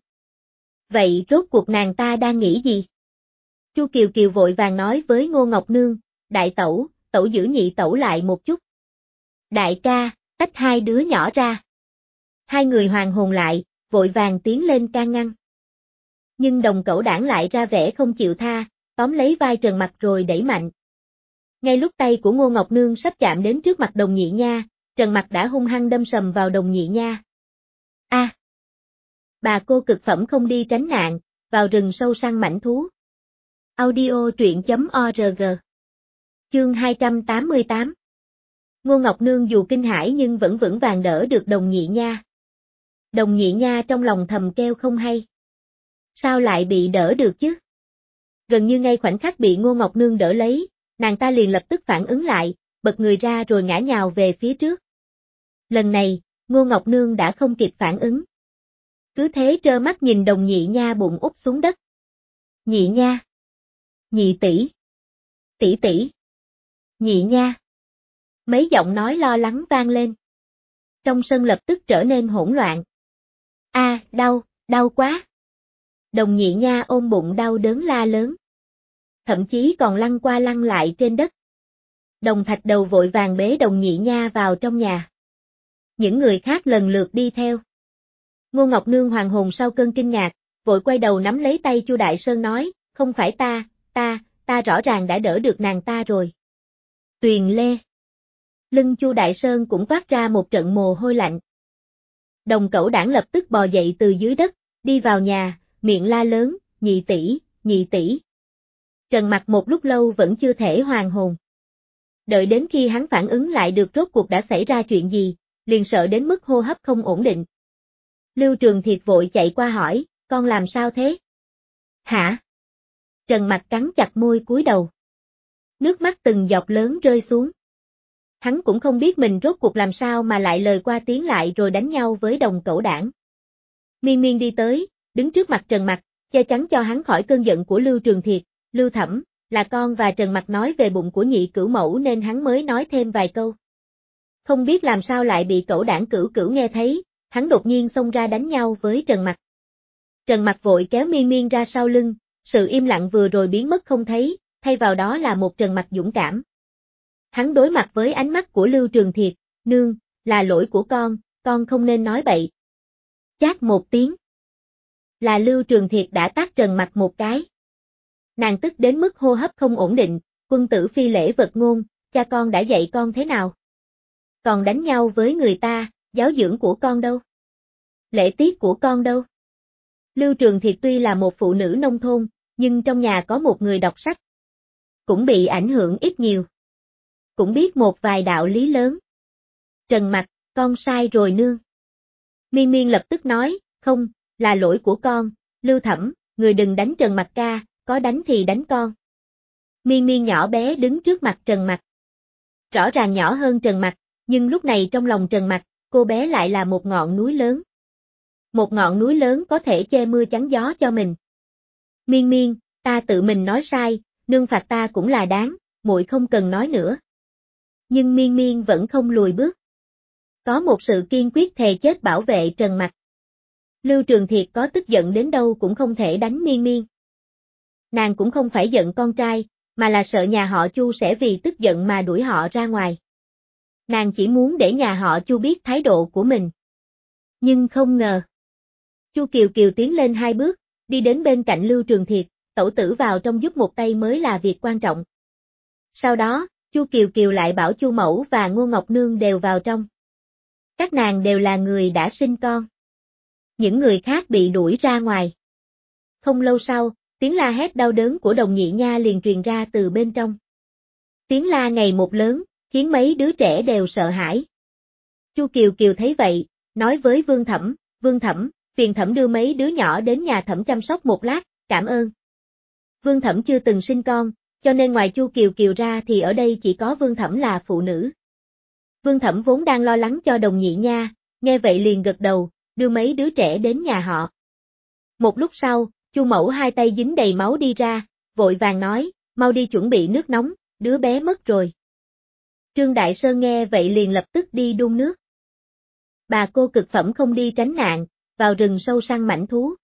Vậy rốt cuộc nàng ta đang nghĩ gì? Chu Kiều Kiều vội vàng nói với Ngô Ngọc Nương, đại tẩu, tẩu giữ nhị tẩu lại một chút. Đại ca, tách hai đứa nhỏ ra. Hai người hoàn hồn lại, vội vàng tiến lên can ngăn. Nhưng Đồng Cẩu Đảng lại ra vẻ không chịu tha, tóm lấy vai Trần Mặc rồi đẩy mạnh. Ngay lúc tay của Ngô Ngọc Nương sắp chạm đến trước mặt Đồng Nhị Nha, Trần Mặc đã hung hăng đâm sầm vào Đồng Nhị Nha. A! À, bà cô cực phẩm không đi tránh nạn, vào rừng sâu săn mãnh thú. Audio truyện chấm org. Chương hai trăm tám mươi tám. Ngô Ngọc Nương dù kinh hãi nhưng vẫn vững vàng đỡ được Đồng Nhị Nha. Đồng Nhị Nha trong lòng thầm kêu không hay. Sao lại bị đỡ được chứ? Gần như ngay khoảnh khắc bị Ngô Ngọc Nương đỡ lấy, nàng ta liền lập tức phản ứng lại, bật người ra rồi ngã nhào về phía trước. Lần này, Ngô Ngọc Nương đã không kịp phản ứng. Cứ thế trơ mắt nhìn Đồng Nhị Nha bụng úp xuống đất. Nhị Nha! Nhị tỷ! Tỷ tỷ! Nhị Nha! Mấy giọng nói lo lắng vang lên. Trong sân lập tức trở nên hỗn loạn. A, à, đau, đau quá! Đồng Nhị Nha ôm bụng đau đớn la lớn. Thậm chí còn lăn qua lăn lại trên đất. Đồng Thạch Đầu vội vàng bế Đồng Nhị Nha vào trong nhà. Những người khác lần lượt đi theo. Ngô Ngọc Nương hoàn hồn sau cơn kinh ngạc, vội quay đầu nắm lấy tay Chu Đại Sơn nói, không phải ta, ta, ta rõ ràng đã đỡ được nàng ta rồi. Tuyền Lê. Lưng Chu Đại Sơn cũng toát ra một trận mồ hôi lạnh. Đồng Cẩu Đảng lập tức bò dậy từ dưới đất, đi vào nhà, miệng la lớn, nhị tỷ, nhị tỷ. Trần Mặc một lúc lâu vẫn chưa thể hoàn hồn. Đợi đến khi hắn phản ứng lại được rốt cuộc đã xảy ra chuyện gì, liền sợ đến mức hô hấp không ổn định. Lưu Trường Thiệt vội chạy qua hỏi, con làm sao thế? Hả? Trần Mặc cắn chặt môi cúi đầu. Nước mắt từng giọt lớn rơi xuống. Hắn cũng không biết mình rốt cuộc làm sao mà lại lời qua tiếng lại rồi đánh nhau với Đồng Cẩu Đảng. Miên Miên đi tới, đứng trước mặt Trần Mặc, che chắn cho hắn khỏi cơn giận của Lưu Trường Thiệt. Lưu Thẩm, là con và Trần Mặc nói về bụng của nhị cửu mẫu nên hắn mới nói thêm vài câu. Không biết làm sao lại bị Cẩu Đảng cửu cửu nghe thấy, hắn đột nhiên xông ra đánh nhau với Trần Mặc. Trần Mặc vội kéo Miên Miên ra sau lưng, sự im lặng vừa rồi biến mất không thấy, thay vào đó là một Trần Mặc dũng cảm. Hắn đối mặt với ánh mắt của Lưu Trường Thiệt, nương, là lỗi của con, con không nên nói bậy. Chát một tiếng. Là Lưu Trường Thiệt đã tát Trần Mặc một cái. Nàng tức đến mức hô hấp không ổn định, quân tử phi lễ vật ngôn, cha con đã dạy con thế nào? Còn đánh nhau với người ta, giáo dưỡng của con đâu? Lễ tiết của con đâu? Lưu Trường Thiệt tuy là một phụ nữ nông thôn, nhưng trong nhà có một người đọc sách. Cũng bị ảnh hưởng ít nhiều. Cũng biết một vài đạo lý lớn. Trần Mặc, con sai rồi nương. Miên Miên lập tức nói, không, là lỗi của con, Lưu Thẩm, người đừng đánh Trần Mặc ca, có đánh thì đánh con. Miên Miên nhỏ bé đứng trước mặt Trần Mặc. Rõ ràng nhỏ hơn Trần Mặc, nhưng lúc này trong lòng Trần Mặc, cô bé lại là một ngọn núi lớn. Một ngọn núi lớn có thể che mưa chắn gió cho mình. Miên Miên, ta tự mình nói sai, nương phạt ta cũng là đáng, muội không cần nói nữa. Nhưng Miên Miên vẫn không lùi bước. Có một sự kiên quyết thề chết bảo vệ Trần Mặc. Lưu Trường Thiệt có tức giận đến đâu cũng không thể đánh Miên Miên. Nàng cũng không phải giận con trai, mà là sợ nhà họ Chu sẽ vì tức giận mà đuổi họ ra ngoài. Nàng chỉ muốn để nhà họ Chu biết thái độ của mình. Nhưng không ngờ. Chu Kiều Kiều tiến lên hai bước, đi đến bên cạnh Lưu Trường Thiệt, tẩu tử vào trong giúp một tay mới là việc quan trọng. Sau đó, Chu Kiều Kiều lại bảo Chu Mẫu và Ngô Ngọc Nương đều vào trong. Các nàng đều là người đã sinh con. Những người khác bị đuổi ra ngoài. Không lâu sau, tiếng la hét đau đớn của Đồng Nhị Nha liền truyền ra từ bên trong. Tiếng la ngày một lớn, khiến mấy đứa trẻ đều sợ hãi. Chu Kiều Kiều thấy vậy, nói với Vương Thẩm, Vương Thẩm, phiền Thẩm đưa mấy đứa nhỏ đến nhà Thẩm chăm sóc một lát, cảm ơn. Vương Thẩm chưa từng sinh con, cho nên ngoài Chu Kiều Kiều ra thì ở đây chỉ có Vương Thẩm là phụ nữ. Vương Thẩm vốn đang lo lắng cho Đồng Nhị Nha, nghe vậy liền gật đầu, đưa mấy đứa trẻ đến nhà họ. Một lúc sau, Chu Mẫu hai tay dính đầy máu đi ra, vội vàng nói, mau đi chuẩn bị nước nóng, đứa bé mất rồi. Trương Đại Sơn nghe vậy liền lập tức đi đun nước. Bà cô cực phẩm không đi tránh nạn, vào rừng sâu săn mãnh thú.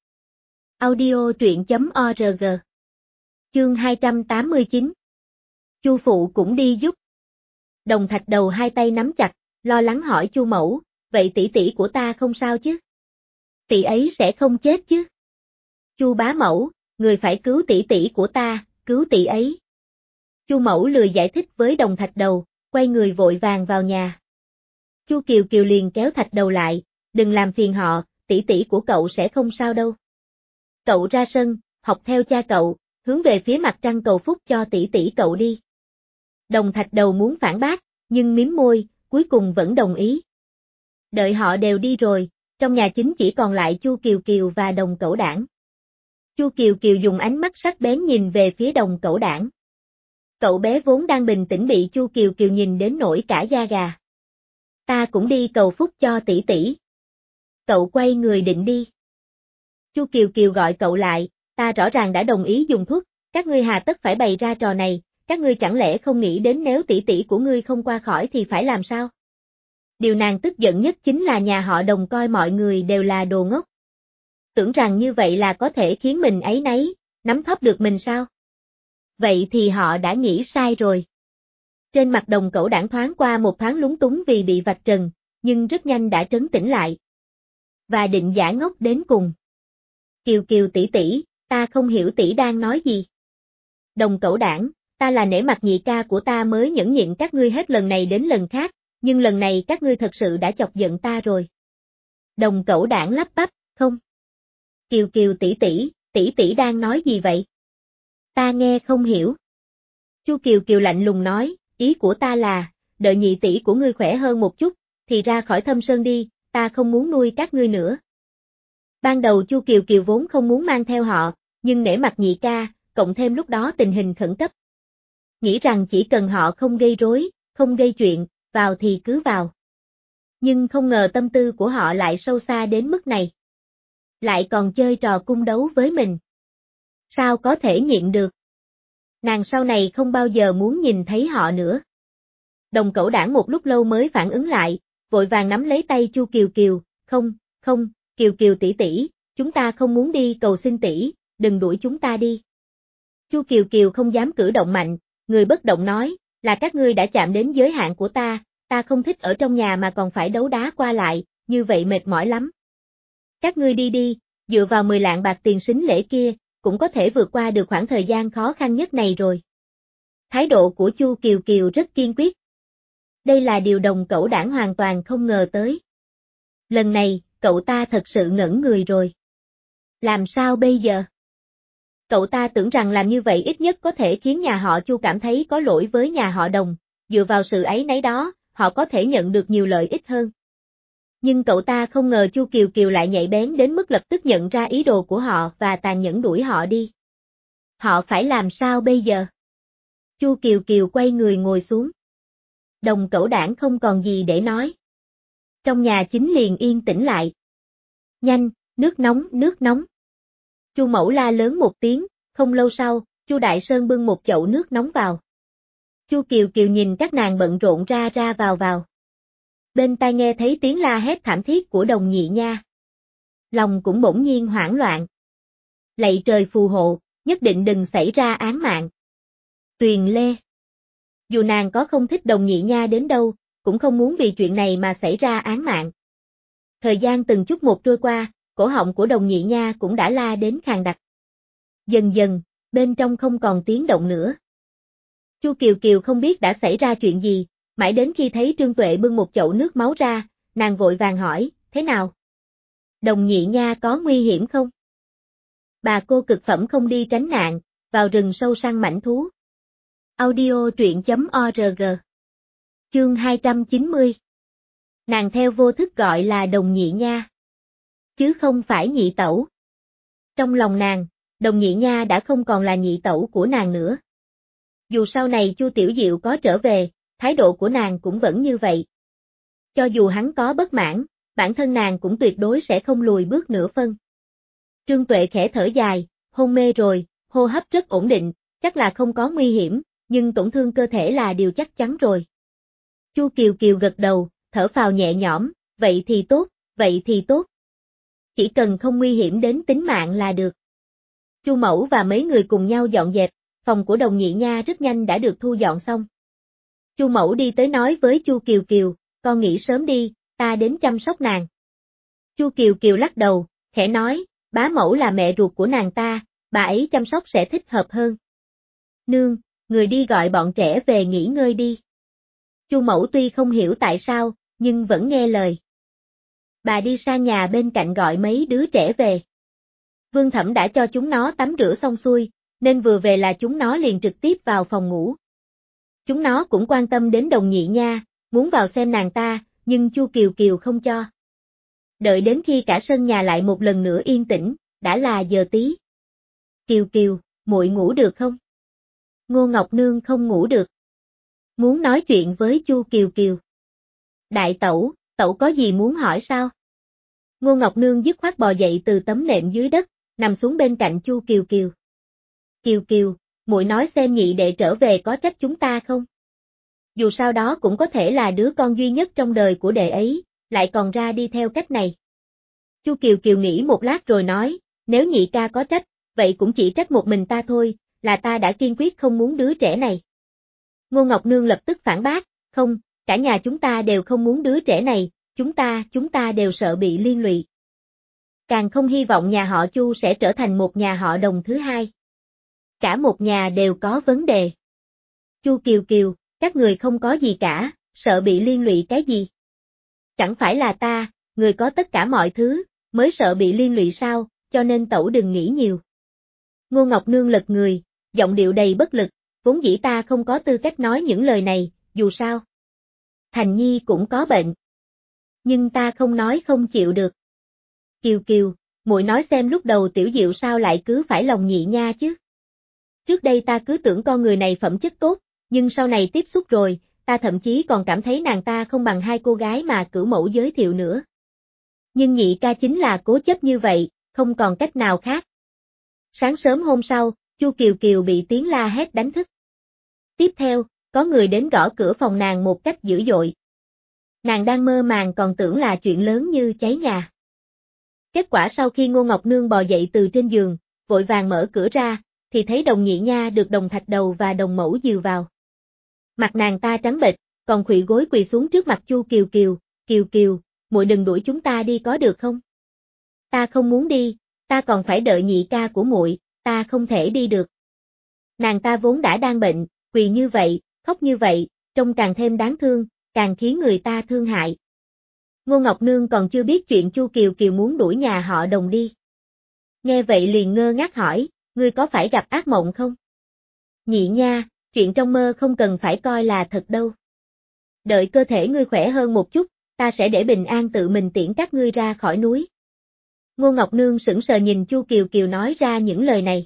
Audio truyện chấm org. Chương hai trăm tám mươi chín. Chu phụ cũng đi giúp. Đồng Thạch Đầu hai tay nắm chặt, lo lắng hỏi Chu Mẫu, vậy tỷ tỷ của ta không sao chứ? Tỷ ấy sẽ không chết chứ? Chu Bá Mẫu, người phải cứu tỷ tỷ của ta, cứu tỷ ấy. Chu Mẫu lười giải thích với Đồng Thạch Đầu, quay người vội vàng vào nhà. Chu Kiều Kiều liền kéo Thạch Đầu lại, đừng làm phiền họ, tỷ tỷ của cậu sẽ không sao đâu. Cậu ra sân, học theo cha cậu, hướng về phía mặt trăng cầu phúc cho tỷ tỷ cậu đi. Đồng Thạch Đầu muốn phản bác, nhưng mím môi, cuối cùng vẫn đồng ý. Đợi họ đều đi rồi, trong nhà chính chỉ còn lại Chu Kiều Kiều và Đồng Cẩu Đảng. Chu Kiều Kiều dùng ánh mắt sắc bén nhìn về phía Đồng Cẩu Đảng. Cậu bé vốn đang bình tĩnh bị Chu Kiều Kiều nhìn đến nổi cả da gà. Ta cũng đi cầu phúc cho tỷ tỷ. Cậu quay người định đi. Chu Kiều Kiều gọi cậu lại, ta rõ ràng đã đồng ý dùng thuốc, các ngươi hà tất phải bày ra trò này, các ngươi chẳng lẽ không nghĩ đến nếu tỷ tỷ của ngươi không qua khỏi thì phải làm sao? Điều nàng tức giận nhất chính là nhà họ Đồng coi mọi người đều là đồ ngốc. Tưởng rằng như vậy là có thể khiến mình áy náy, nắm thóp được mình sao? Vậy thì họ đã nghĩ sai rồi. Trên mặt Đồng Cẩu Đảng thoáng qua một thoáng lúng túng vì bị vạch trần, nhưng rất nhanh đã trấn tĩnh lại. Và định giả ngốc đến cùng. Kiều Kiều tỷ tỷ, ta không hiểu tỷ đang nói gì. Đồng Cẩu Đảng, ta là nể mặt nhị ca của ta mới nhẫn nhịn các ngươi hết lần này đến lần khác, nhưng lần này các ngươi thật sự đã chọc giận ta rồi. Đồng Cẩu Đảng lắp bắp, không. Kiều Kiều tỷ tỷ, tỷ tỷ đang nói gì vậy? Ta nghe không hiểu. Chu Kiều Kiều lạnh lùng nói, ý của ta là, đợi nhị tỷ của ngươi khỏe hơn một chút, thì ra khỏi Thâm Sơn đi, ta không muốn nuôi các ngươi nữa. Ban đầu Chu Kiều Kiều vốn không muốn mang theo họ, nhưng nể mặt nhị ca, cộng thêm lúc đó tình hình khẩn cấp. Nghĩ rằng chỉ cần họ không gây rối, không gây chuyện, vào thì cứ vào. Nhưng không ngờ tâm tư của họ lại sâu xa đến mức này. Lại còn chơi trò cung đấu với mình. Sao có thể nhịn được? Nàng sau này không bao giờ muốn nhìn thấy họ nữa. Đồng Cẩu Đảng một lúc lâu mới phản ứng lại, vội vàng nắm lấy tay Chu Kiều Kiều, không, không, Kiều Kiều tỷ tỷ, chúng ta không muốn đi cầu xin tỷ, đừng đuổi chúng ta đi. Chu Kiều Kiều không dám cử động mạnh, người bất động nói, là các ngươi đã chạm đến giới hạn của ta, ta không thích ở trong nhà mà còn phải đấu đá qua lại, như vậy mệt mỏi lắm. Các ngươi đi đi, dựa vào mười lạng bạc tiền sính lễ kia, cũng có thể vượt qua được khoảng thời gian khó khăn nhất này rồi. Thái độ của Chu Kiều Kiều rất kiên quyết. Đây là điều Đồng Cẩu Đảng hoàn toàn không ngờ tới. Lần này, cậu ta thật sự ngẩn người rồi. Làm sao bây giờ? Cậu ta tưởng rằng làm như vậy ít nhất có thể khiến nhà họ Chu cảm thấy có lỗi với nhà họ Đồng, dựa vào sự áy náy đó, họ có thể nhận được nhiều lợi ích hơn. Nhưng cậu ta không ngờ Chu Kiều Kiều lại nhạy bén đến mức lập tức nhận ra ý đồ của họ và tàn nhẫn đuổi họ đi. Họ phải làm sao bây giờ? Chu Kiều Kiều quay người ngồi xuống. Đồng Cẩu Đảng không còn gì để nói. Trong nhà chính liền yên tĩnh lại. Nhanh, nước nóng, nước nóng. Chu Mẫu la lớn một tiếng, không lâu sau, Chu Đại Sơn bưng một chậu nước nóng vào. Chu Kiều Kiều nhìn các nàng bận rộn ra ra vào vào. Bên tai nghe thấy tiếng la hét thảm thiết của Đồng Nhị Nha. Lòng cũng bỗng nhiên hoảng loạn. Lạy trời phù hộ, nhất định đừng xảy ra án mạng. Tuyền Lê. Dù nàng có không thích Đồng Nhị Nha đến đâu, cũng không muốn vì chuyện này mà xảy ra án mạng. Thời gian từng chút một trôi qua, cổ họng của Đồng Nhị Nha cũng đã la đến khàn đặc. Dần dần, bên trong không còn tiếng động nữa. Chu Kiều Kiều không biết đã xảy ra chuyện gì, mãi đến khi thấy Trương Tuệ bưng một chậu nước máu ra, nàng vội vàng hỏi, thế nào? Đồng Nhị Nha có nguy hiểm không? Bà cô cực phẩm không đi tránh nạn, vào rừng sâu săn mãnh thú. Audio truyện chấm org. Chương hai trăm chín mươi. Nàng theo vô thức gọi là Đồng Nhị Nha, chứ không phải nhị tẩu. Trong lòng nàng, Đồng Nhị Nha đã không còn là nhị tẩu của nàng nữa. Dù sau này Chu Tiểu Diệu có trở về, thái độ của nàng cũng vẫn như vậy. Cho dù hắn có bất mãn, bản thân nàng cũng tuyệt đối sẽ không lùi bước nửa phân. Trương Tuệ khẽ thở dài, hôn mê rồi, hô hấp rất ổn định, chắc là không có nguy hiểm, nhưng tổn thương cơ thể là điều chắc chắn rồi. Chu Kiều Kiều gật đầu, thở phào nhẹ nhõm, vậy thì tốt, vậy thì tốt. Chỉ cần không nguy hiểm đến tính mạng là được. Chu Mẫu và mấy người cùng nhau dọn dẹp, phòng của Đồng Nhị Nha rất nhanh đã được thu dọn xong. Chu Mẫu đi tới nói với Chu Kiều Kiều, con nghỉ sớm đi, ta đến chăm sóc nàng. Chu Kiều Kiều lắc đầu, khẽ nói, bá mẫu là mẹ ruột của nàng ta, bà ấy chăm sóc sẽ thích hợp hơn. Nương, người đi gọi bọn trẻ về nghỉ ngơi đi. Chu Mẫu tuy không hiểu tại sao, nhưng vẫn nghe lời. Bà đi sang nhà bên cạnh gọi mấy đứa trẻ về. Vương Thẩm đã cho chúng nó tắm rửa xong xuôi, nên vừa về là chúng nó liền trực tiếp vào phòng ngủ. Chúng nó cũng quan tâm đến Đồng Nhị Nha, muốn vào xem nàng ta, nhưng Chu Kiều Kiều không cho. Đợi đến khi cả sân nhà lại một lần nữa yên tĩnh, đã là giờ tí. Kiều Kiều, muội ngủ được không? Ngô Ngọc Nương không ngủ được. Muốn nói chuyện với Chu Kiều Kiều. Đại tẩu, tẩu có gì muốn hỏi sao? Ngô Ngọc Nương dứt khoát bò dậy từ tấm nệm dưới đất, nằm xuống bên cạnh Chu Kiều Kiều. Kiều Kiều, muội nói xem nhị đệ trở về có trách chúng ta không? Dù sao đó cũng có thể là đứa con duy nhất trong đời của đệ ấy, lại còn ra đi theo cách này. Chu Kiều Kiều nghĩ một lát rồi nói, nếu nhị ca có trách, vậy cũng chỉ trách một mình ta thôi, là ta đã kiên quyết không muốn đứa trẻ này. Ngô Ngọc Nương lập tức phản bác, không, cả nhà chúng ta đều không muốn đứa trẻ này, chúng ta, chúng ta đều sợ bị liên lụy. Càng không hy vọng nhà họ Chu sẽ trở thành một nhà họ Đồng thứ hai. Cả một nhà đều có vấn đề. Chu Kiều Kiều, các người không có gì cả, sợ bị liên lụy cái gì? Chẳng phải là ta, người có tất cả mọi thứ, mới sợ bị liên lụy sao, cho nên tẩu đừng nghĩ nhiều. Ngô Ngọc Nương lật người, giọng điệu đầy bất lực, vốn dĩ ta không có tư cách nói những lời này, dù sao. Thành Nhi cũng có bệnh. Nhưng ta không nói không chịu được. Kiều Kiều, muội nói xem lúc đầu Tiểu Diệu sao lại cứ phải lòng Nhị Nha chứ? Trước đây ta cứ tưởng con người này phẩm chất tốt, nhưng sau này tiếp xúc rồi, ta thậm chí còn cảm thấy nàng ta không bằng hai cô gái mà Cửu Mẫu giới thiệu nữa. Nhưng nhị ca chính là cố chấp như vậy, không còn cách nào khác. Sáng sớm hôm sau, Chu Kiều Kiều bị tiếng la hét đánh thức. Tiếp theo, có người đến gõ cửa phòng nàng một cách dữ dội. Nàng đang mơ màng còn tưởng là chuyện lớn như cháy nhà. Kết quả sau khi Ngô Ngọc Nương bò dậy từ trên giường, vội vàng mở cửa ra, thì thấy Đồng Nhị Nha được Đồng Thạch Đầu và Đồng Mẫu dìu vào. Mặt nàng ta trắng bệch, còn khuỵu gối quỳ xuống trước mặt Chu Kiều Kiều, Kiều Kiều, muội đừng đuổi chúng ta đi có được không? Ta không muốn đi, ta còn phải đợi nhị ca của muội, ta không thể đi được. Nàng ta vốn đã đang bệnh, quỳ như vậy, khóc như vậy, trông càng thêm đáng thương, càng khiến người ta thương hại. Ngô Ngọc Nương còn chưa biết chuyện Chu Kiều Kiều muốn đuổi nhà họ Đồng đi. Nghe vậy liền ngơ ngác hỏi, ngươi có phải gặp ác mộng không? Nhị Nha, chuyện trong mơ không cần phải coi là thật đâu. Đợi cơ thể ngươi khỏe hơn một chút, ta sẽ để Bình An tự mình tiễn các ngươi ra khỏi núi. Ngô Ngọc Nương sững sờ nhìn Chu Kiều Kiều nói ra những lời này.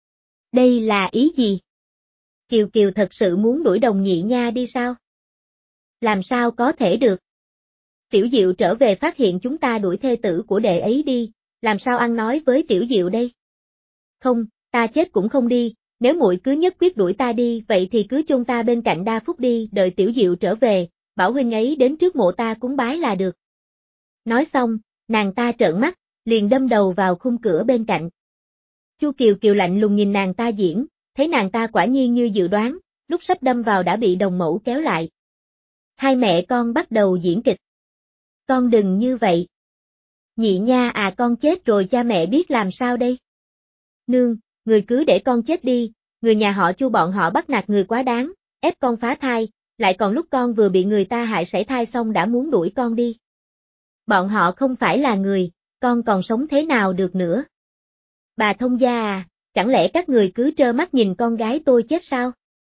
Đây là ý gì? Kiều Kiều thật sự muốn đuổi Đồng Nhị Nha đi sao? Làm sao có thể được? Tiểu Diệu trở về phát hiện chúng ta đuổi thê tử của đệ ấy đi, làm sao ăn nói với Tiểu Diệu đây? Không, ta chết cũng không đi, nếu muội cứ nhất quyết đuổi ta đi vậy thì cứ chôn ta bên cạnh Đa Phúc đi, đợi Tiểu Diệu trở về, bảo huynh ấy đến trước mộ ta cúng bái là được. Nói xong, nàng ta trợn mắt, liền đâm đầu vào khung cửa bên cạnh. Chu Kiều Kiều lạnh lùng nhìn nàng ta diễn, thấy nàng ta quả nhiên như dự đoán, lúc sắp đâm vào đã bị đồng mẫu kéo lại. Hai mẹ con bắt đầu diễn kịch. Con đừng như vậy. Nhị nha à, con chết rồi cha mẹ biết làm sao đây? Nương, người cứ để con chết đi, người nhà họ Chu bọn họ bắt nạt người quá đáng, ép con phá thai, lại còn lúc con vừa bị người ta hại sảy thai xong đã muốn đuổi con đi. Bọn họ không phải là người, con còn sống thế nào được nữa? Bà thông gia à, chẳng lẽ các người cứ trơ mắt nhìn con gái tôi chết sao?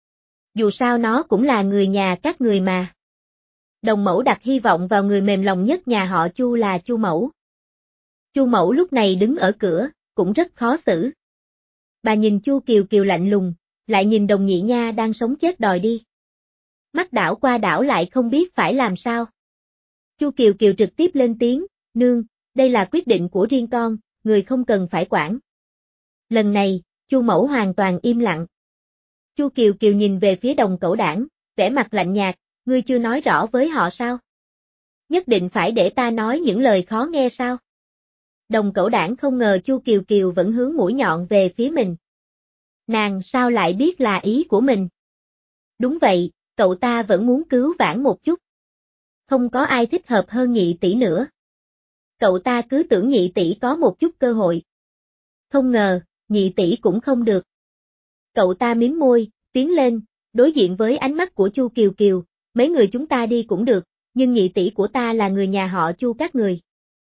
Dù sao nó cũng là người nhà các người mà. Đồng mẫu đặt hy vọng vào người mềm lòng nhất nhà họ Chu là Chu mẫu. Chu mẫu lúc này đứng ở cửa, cũng rất khó xử. Bà nhìn Chu Kiều Kiều lạnh lùng, lại nhìn Đồng Nhị Nha đang sống chết đòi đi. Mắt đảo qua đảo lại không biết phải làm sao. Chu Kiều Kiều trực tiếp lên tiếng, nương, đây là quyết định của riêng con, người không cần phải quản. Lần này, Chu mẫu hoàn toàn im lặng. Chu Kiều Kiều nhìn về phía Đồng Cẩu Đảng, vẻ mặt lạnh nhạt, ngươi chưa nói rõ với họ sao? Nhất định phải để ta nói những lời khó nghe sao? Đồng Cẩu Đảng không ngờ Chu Kiều Kiều vẫn hướng mũi nhọn về phía mình. Nàng sao lại biết là ý của mình? Đúng vậy, cậu ta vẫn muốn cứu vãn một chút. Không có ai thích hợp hơn Nhị tỷ nữa. Cậu ta cứ tưởng Nhị tỷ có một chút cơ hội. Không ngờ, Nhị tỷ cũng không được. Cậu ta mím môi, tiến lên, đối diện với ánh mắt của Chu Kiều Kiều, mấy người chúng ta đi cũng được, nhưng Nhị tỷ của ta là người nhà họ Chu các người.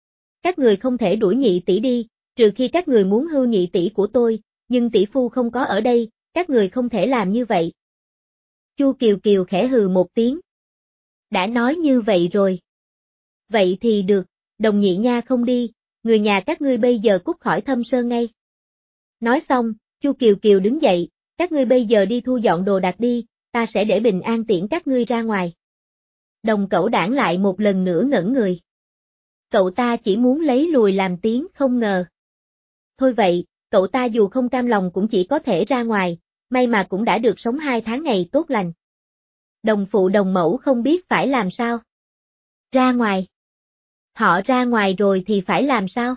Các người không thể đuổi Nhị tỷ đi, trừ khi các người muốn hưu Nhị tỷ của tôi, nhưng tỷ phu không có ở đây, các người không thể làm như vậy. Chu Kiều Kiều khẽ hừ một tiếng. Đã nói như vậy rồi. Vậy thì được, Đồng Nhị Nha không đi, người nhà các ngươi bây giờ cút khỏi Thâm Sơn ngay. Nói xong, Chu Kiều Kiều đứng dậy, các ngươi bây giờ đi thu dọn đồ đạc đi, ta sẽ để bình an tiễn các ngươi ra ngoài. Đồng Cẩu Đảng lại một lần nữa ngẩn người. Cậu ta chỉ muốn lấy lùi làm tiếng không ngờ. Thôi vậy, cậu ta dù không cam lòng cũng chỉ có thể ra ngoài, may mà cũng đã được sống hai tháng ngày tốt lành. Đồng phụ đồng mẫu không biết phải làm sao. Ra ngoài. Họ ra ngoài rồi thì phải làm sao?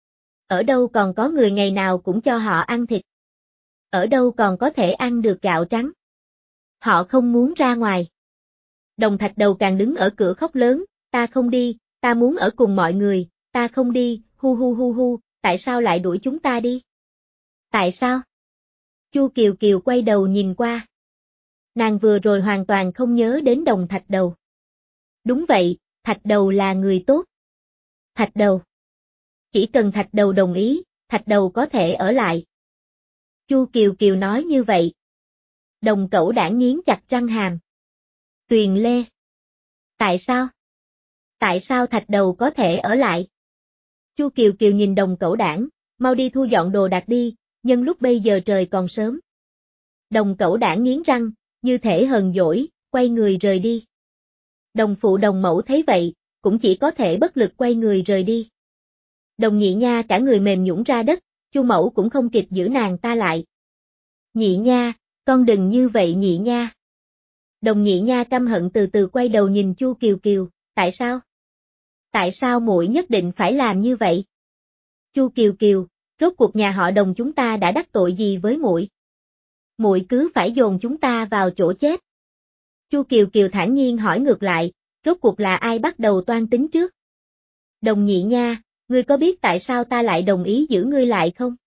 Ở đâu còn có người ngày nào cũng cho họ ăn thịt? Ở đâu còn có thể ăn được gạo trắng? Họ không muốn ra ngoài. Đồng Thạch Đầu càng đứng ở cửa khóc lớn, ta không đi, ta muốn ở cùng mọi người, ta không đi, hu hu hu hu, tại sao lại đuổi chúng ta đi? Tại sao? Chu Kiều Kiều quay đầu nhìn qua. Nàng vừa rồi hoàn toàn không nhớ đến Đồng Thạch Đầu. Đúng vậy, Thạch Đầu là người tốt. Thạch Đầu. Chỉ cần Thạch Đầu đồng ý, Thạch Đầu có thể ở lại. Chu Kiều Kiều nói như vậy. Đồng Cẩu Đảng nghiến chặt răng hàm. Tuyền Lê. Tại sao? Tại sao Thạch Đầu có thể ở lại? Chu Kiều Kiều nhìn Đồng Cẩu Đảng, mau đi thu dọn đồ đạc đi, nhân lúc bây giờ trời còn sớm. Đồng Cẩu Đảng nghiến răng, như thể hờn dỗi, quay người rời đi. Đồng phụ đồng mẫu thấy vậy, cũng chỉ có thể bất lực quay người rời đi. Đồng Nhị Nha cả người mềm nhũn ra đất, Chu mẫu cũng không kịp giữ nàng ta lại. Nhị Nha, con đừng như vậy Nhị Nha. Đồng Nhị Nha căm hận từ từ quay đầu nhìn Chu Kiều Kiều, tại sao? Tại sao muội nhất định phải làm như vậy? Chu Kiều Kiều, rốt cuộc nhà họ Đồng chúng ta đã đắc tội gì với muội? Muội cứ phải dồn chúng ta vào chỗ chết. Chu Kiều Kiều thản nhiên hỏi ngược lại, rốt cuộc là ai bắt đầu toan tính trước? Đồng Nhị Nha, ngươi có biết tại sao ta lại đồng ý giữ ngươi lại không?